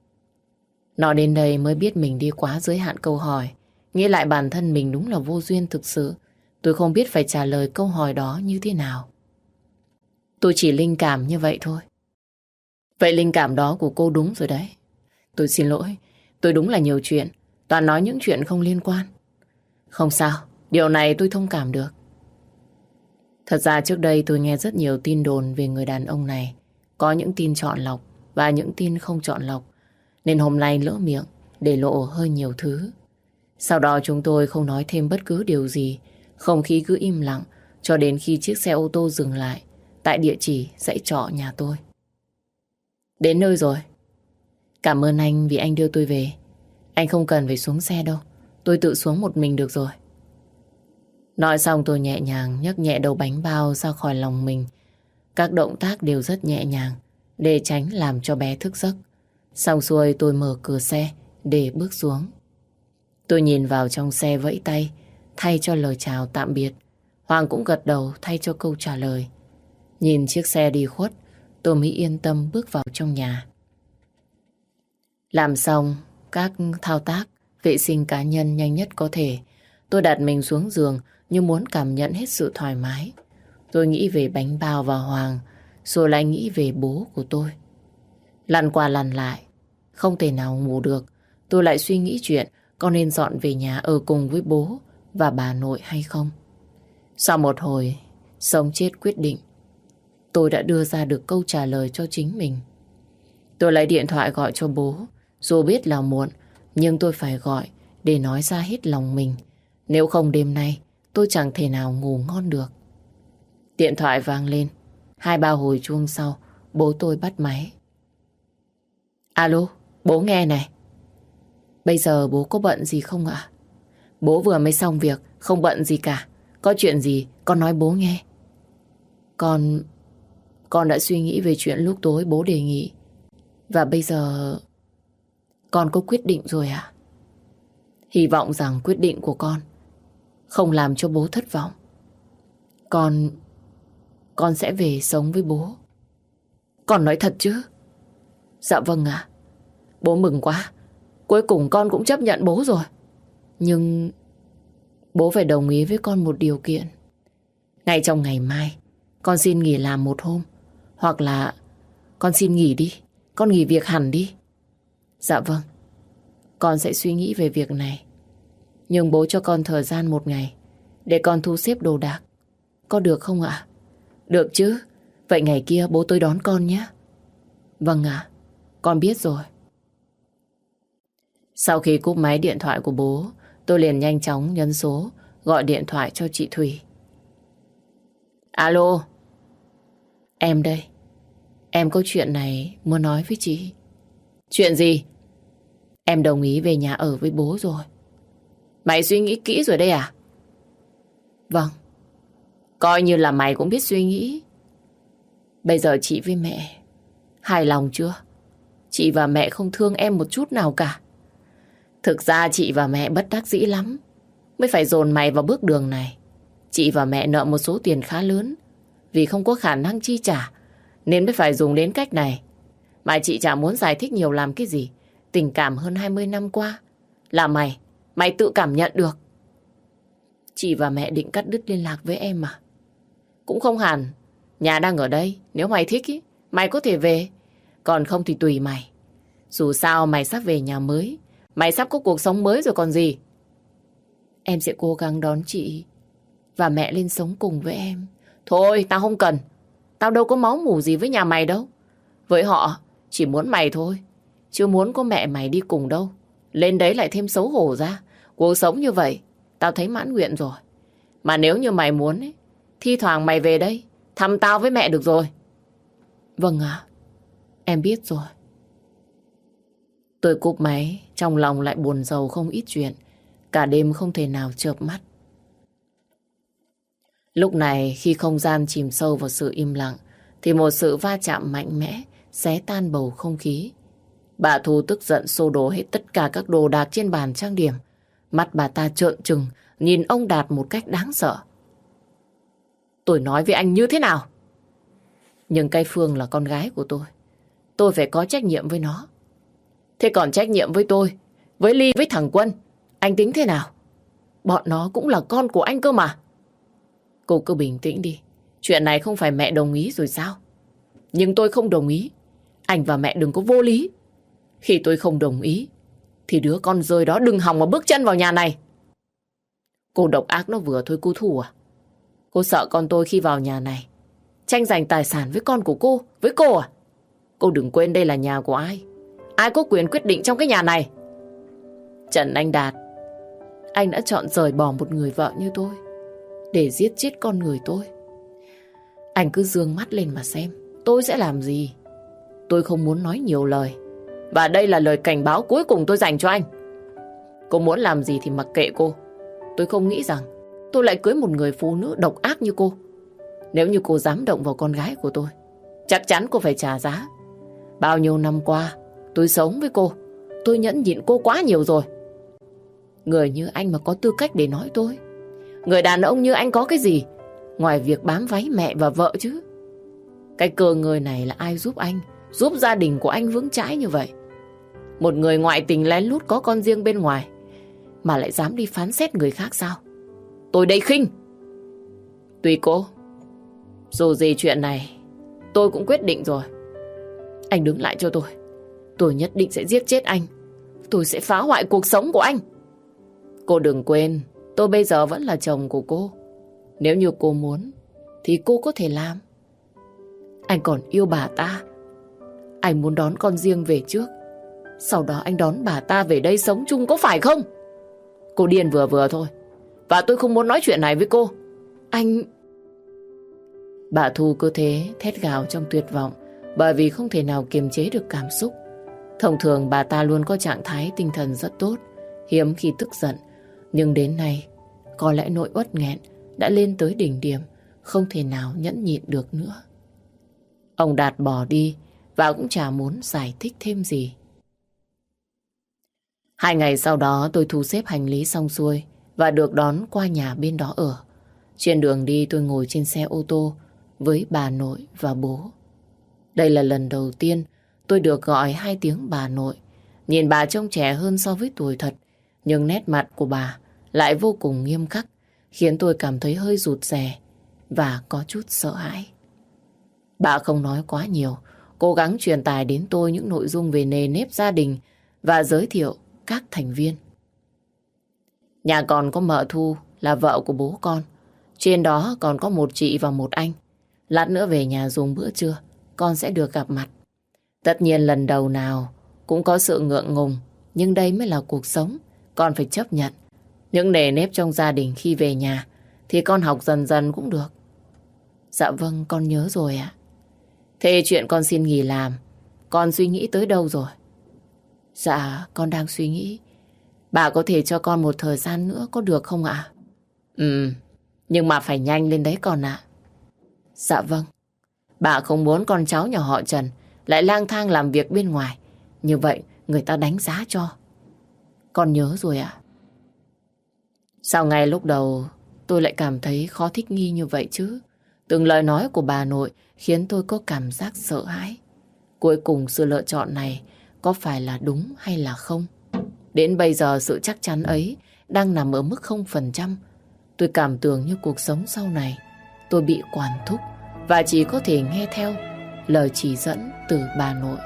Nói đến đây mới biết mình đi quá giới hạn câu hỏi. Nghĩ lại bản thân mình đúng là vô duyên thực sự. Tôi không biết phải trả lời câu hỏi đó như thế nào. Tôi chỉ linh cảm như vậy thôi. Vậy linh cảm đó của cô đúng rồi đấy. Tôi xin lỗi. Tôi đúng là nhiều chuyện, toàn nói những chuyện không liên quan. Không sao, điều này tôi thông cảm được. Thật ra trước đây tôi nghe rất nhiều tin đồn về người đàn ông này. Có những tin chọn lọc và những tin không chọn lọc. Nên hôm nay lỡ miệng để lộ hơi nhiều thứ. Sau đó chúng tôi không nói thêm bất cứ điều gì. Không khí cứ im lặng cho đến khi chiếc xe ô tô dừng lại tại địa chỉ dãy trọ nhà tôi. Đến nơi rồi. Cảm ơn anh vì anh đưa tôi về. Anh không cần phải xuống xe đâu. Tôi tự xuống một mình được rồi. Nói xong tôi nhẹ nhàng nhấc nhẹ đầu bánh bao ra khỏi lòng mình. Các động tác đều rất nhẹ nhàng để tránh làm cho bé thức giấc. Xong xuôi tôi mở cửa xe để bước xuống. Tôi nhìn vào trong xe vẫy tay thay cho lời chào tạm biệt. Hoàng cũng gật đầu thay cho câu trả lời. Nhìn chiếc xe đi khuất, tôi mới yên tâm bước vào trong nhà. Làm xong các thao tác vệ sinh cá nhân nhanh nhất có thể, tôi đặt mình xuống giường như muốn cảm nhận hết sự thoải mái. Tôi nghĩ về bánh bao và Hoàng, rồi lại nghĩ về bố của tôi. Lăn qua lăn lại, không thể nào ngủ được. Tôi lại suy nghĩ chuyện có nên dọn về nhà ở cùng với bố và bà nội hay không. Sau một hồi sống chết quyết định, tôi đã đưa ra được câu trả lời cho chính mình. Tôi lấy điện thoại gọi cho bố. Dù biết là muộn, nhưng tôi phải gọi để nói ra hết lòng mình. Nếu không đêm nay, tôi chẳng thể nào ngủ ngon được. Điện thoại vang lên. Hai ba hồi chuông sau, bố tôi bắt máy. Alo, bố nghe này. Bây giờ bố có bận gì không ạ? Bố vừa mới xong việc, không bận gì cả. Có chuyện gì, con nói bố nghe. Con... Con đã suy nghĩ về chuyện lúc tối bố đề nghị. Và bây giờ... Con có quyết định rồi à? Hy vọng rằng quyết định của con không làm cho bố thất vọng. Con... Con sẽ về sống với bố. Con nói thật chứ? Dạ vâng ạ. Bố mừng quá. Cuối cùng con cũng chấp nhận bố rồi. Nhưng... Bố phải đồng ý với con một điều kiện. Ngay trong ngày mai, con xin nghỉ làm một hôm. Hoặc là con xin nghỉ đi. Con nghỉ việc hẳn đi. Dạ vâng. Con sẽ suy nghĩ về việc này. Nhưng bố cho con thời gian một ngày để con thu xếp đồ đạc. Có được không ạ? Được chứ. Vậy ngày kia bố tôi đón con nhé. Vâng ạ. Con biết rồi. Sau khi cúp máy điện thoại của bố, tôi liền nhanh chóng nhấn số gọi điện thoại cho chị Thủy. Alo. Em đây. Em có chuyện này muốn nói với chị. Chuyện gì? Em đồng ý về nhà ở với bố rồi. Mày suy nghĩ kỹ rồi đây à? Vâng. Coi như là mày cũng biết suy nghĩ. Bây giờ chị với mẹ hài lòng chưa? Chị và mẹ không thương em một chút nào cả. Thực ra chị và mẹ bất đắc dĩ lắm mới phải dồn mày vào bước đường này. Chị và mẹ nợ một số tiền khá lớn vì không có khả năng chi trả nên mới phải dùng đến cách này. Mà chị chả muốn giải thích nhiều làm cái gì. Tình cảm hơn hai mươi năm qua là mày, mày tự cảm nhận được. Chị và mẹ định cắt đứt liên lạc với em mà. Cũng không hẳn. Nhà đang ở đây. Nếu mày thích ý, mày có thể về. Còn không thì tùy mày. Dù sao mày sắp về nhà mới. Mày sắp có cuộc sống mới rồi còn gì. Em sẽ cố gắng đón chị và mẹ lên sống cùng với em. Thôi tao không cần. Tao đâu có máu mủ gì với nhà mày đâu. Với họ chỉ muốn mày thôi. Chưa muốn có mẹ mày đi cùng đâu. Lên đấy lại thêm xấu hổ ra. Cuộc sống như vậy tao thấy mãn nguyện rồi. Mà nếu như mày muốn ấy, thi thoảng mày về đây thăm tao với mẹ được rồi. Vâng ạ. Em biết rồi. Tôi cúp máy, trong lòng lại buồn rầu không ít chuyện. Cả đêm không thể nào chợp mắt. Lúc này khi không gian chìm sâu vào sự im lặng thì một sự va chạm mạnh mẽ xé tan bầu không khí. Bà Thu tức giận xô đổ hết tất cả các đồ đạc trên bàn trang điểm. Mắt bà ta trợn trừng nhìn ông Đạt một cách đáng sợ. Tôi nói với anh như thế nào? Nhưng cái Phương là con gái của tôi. Tôi phải có trách nhiệm với nó. Thế còn trách nhiệm với tôi, với Ly, với thằng Quân, anh tính thế nào? Bọn nó cũng là con của anh cơ mà. Cô cứ bình tĩnh đi. Chuyện này không phải mẹ đồng ý rồi sao? Nhưng tôi không đồng ý. Anh và mẹ đừng có vô lý. Khi tôi không đồng ý thì đứa con rơi đó đừng hòng mà bước chân vào nhà này. Cô độc ác nó vừa thôi cô Thu à? Cô sợ con tôi khi vào nhà này tranh giành tài sản với con của cô, với cô à? Cô đừng quên đây là nhà của ai. Ai có quyền quyết định trong cái nhà này? Trần Anh Đạt, anh đã chọn rời bỏ một người vợ như tôi để giết chết con người tôi. Anh cứ dương mắt lên mà xem tôi sẽ làm gì. Tôi không muốn nói nhiều lời. Và đây là lời cảnh báo cuối cùng tôi dành cho anh. Cô muốn làm gì thì mặc kệ cô. Tôi không nghĩ rằng tôi lại cưới một người phụ nữ độc ác như cô. Nếu như cô dám động vào con gái của tôi, chắc chắn cô phải trả giá. Bao nhiêu năm qua tôi sống với cô, tôi nhẫn nhịn cô quá nhiều rồi. Người như anh mà có tư cách để nói tôi? Người đàn ông như anh có cái gì ngoài việc bám váy mẹ và vợ chứ? Cái cơ người này là ai giúp anh, giúp gia đình của anh vững chãi như vậy? Một người ngoại tình lén lút có con riêng bên ngoài mà lại dám đi phán xét người khác sao? Tôi đây khinh. Tùy cô. Dù gì chuyện này tôi cũng quyết định rồi. Anh đứng lại cho tôi. Tôi nhất định sẽ giết chết anh. Tôi sẽ phá hoại cuộc sống của anh. Cô đừng quên, tôi bây giờ vẫn là chồng của cô. Nếu như cô muốn thì cô có thể làm. Anh còn yêu bà ta. Anh muốn đón con riêng về trước, sau đó anh đón bà ta về đây sống chung, có phải không? Cô điên vừa vừa thôi. Và tôi không muốn nói chuyện này với cô. Anh... Bà Thu cứ thế thét gào trong tuyệt vọng, bởi vì không thể nào kiềm chế được cảm xúc. Thông thường bà ta luôn có trạng thái tinh thần rất tốt, hiếm khi tức giận. Nhưng đến nay, có lẽ nỗi uất nghẹn đã lên tới đỉnh điểm, không thể nào nhẫn nhịn được nữa. Ông Đạt bỏ đi và cũng chả muốn giải thích thêm gì. Hai ngày sau đó tôi thu xếp hành lý xong xuôi và được đón qua nhà bên đó ở. Trên đường đi tôi ngồi trên xe ô tô với bà nội và bố. Đây là lần đầu tiên tôi được gọi hai tiếng bà nội. Nhìn bà trông trẻ hơn so với tuổi thật, nhưng nét mặt của bà lại vô cùng nghiêm khắc, khiến tôi cảm thấy hơi rụt rè và có chút sợ hãi. Bà không nói quá nhiều, cố gắng truyền tải đến tôi những nội dung về nề nếp gia đình và giới thiệu các thành viên. Nhà còn có mợ Thu là vợ của bố con. Trên đó còn có một chị và một anh. Lát nữa về nhà dùng bữa trưa, con sẽ được gặp mặt. Tất nhiên lần đầu nào cũng có sự ngượng ngùng, nhưng đây mới là cuộc sống, con phải chấp nhận. Những nề nếp trong gia đình khi về nhà thì con học dần dần cũng được. Dạ vâng, con nhớ rồi ạ. Thế chuyện con xin nghỉ làm, con suy nghĩ tới đâu rồi? Dạ, con đang suy nghĩ. Bà có thể cho con một thời gian nữa có được không ạ? Ừ, nhưng mà phải nhanh lên đấy con ạ. Dạ vâng. Bà không muốn con cháu nhà họ Trần lại lang thang làm việc bên ngoài. Như vậy người ta đánh giá cho. Con nhớ rồi ạ. Sao ngay lúc đầu tôi lại cảm thấy khó thích nghi như vậy chứ? Từng lời nói của bà nội khiến tôi có cảm giác sợ hãi. Cuối cùng sự lựa chọn này có phải là đúng hay là không? Đến bây giờ sự chắc chắn ấy đang nằm ở mức không phần trăm. Tôi cảm tưởng như cuộc sống sau này tôi bị quản thúc và chỉ có thể nghe theo lời chỉ dẫn từ bà nội.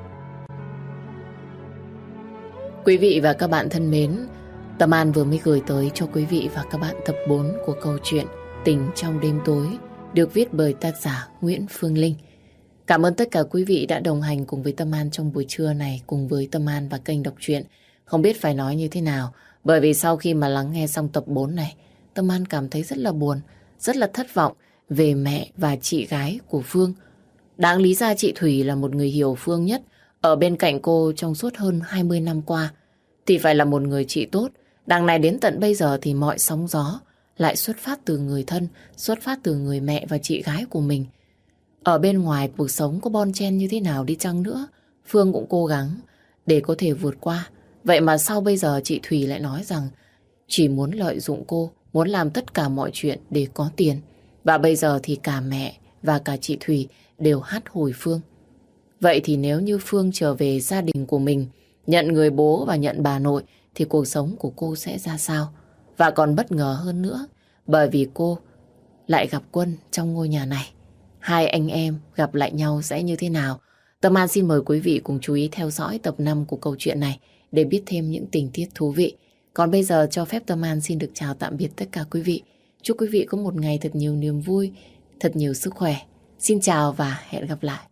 Quý vị và các bạn thân mến, Tâm An vừa mới gửi tới cho quý vị và các bạn tập bốn của câu chuyện Tình trong đêm tối, được viết bởi tác giả Nguyễn Phương Linh. Cảm ơn tất cả quý vị đã đồng hành cùng với Tâm An trong buổi trưa này, cùng với Tâm An và kênh đọc truyện. Không biết phải nói như thế nào, bởi vì sau khi mà lắng nghe xong tập bốn này, Tâm An cảm thấy rất là buồn, rất là thất vọng về mẹ và chị gái của Phương. Đáng lý ra chị Thủy là một người hiểu Phương nhất, ở bên cạnh cô trong suốt hơn hai mươi năm qua, thì phải là một người chị tốt. Đằng này đến tận bây giờ thì mọi sóng gió lại xuất phát từ người thân, xuất phát từ người mẹ và chị gái của mình. Ở bên ngoài cuộc sống có bon chen như thế nào đi chăng nữa, Phương cũng cố gắng để có thể vượt qua. Vậy mà sau bây giờ chị Thủy lại nói rằng chỉ muốn lợi dụng cô, muốn làm tất cả mọi chuyện để có tiền. Và bây giờ thì cả mẹ và cả chị Thủy đều hắt hủi Phương. Vậy thì nếu như Phương trở về gia đình của mình, nhận người bố và nhận bà nội, thì cuộc sống của cô sẽ ra sao? Và còn bất ngờ hơn nữa, bởi vì cô lại gặp Quân trong ngôi nhà này. Hai anh em gặp lại nhau sẽ như thế nào? Tâm An xin mời quý vị cùng chú ý theo dõi tập năm của câu chuyện này để biết thêm những tình tiết thú vị. Còn bây giờ cho phép Tâm An xin được chào tạm biệt tất cả quý vị. Chúc quý vị có một ngày thật nhiều niềm vui, thật nhiều sức khỏe. Xin chào và hẹn gặp lại.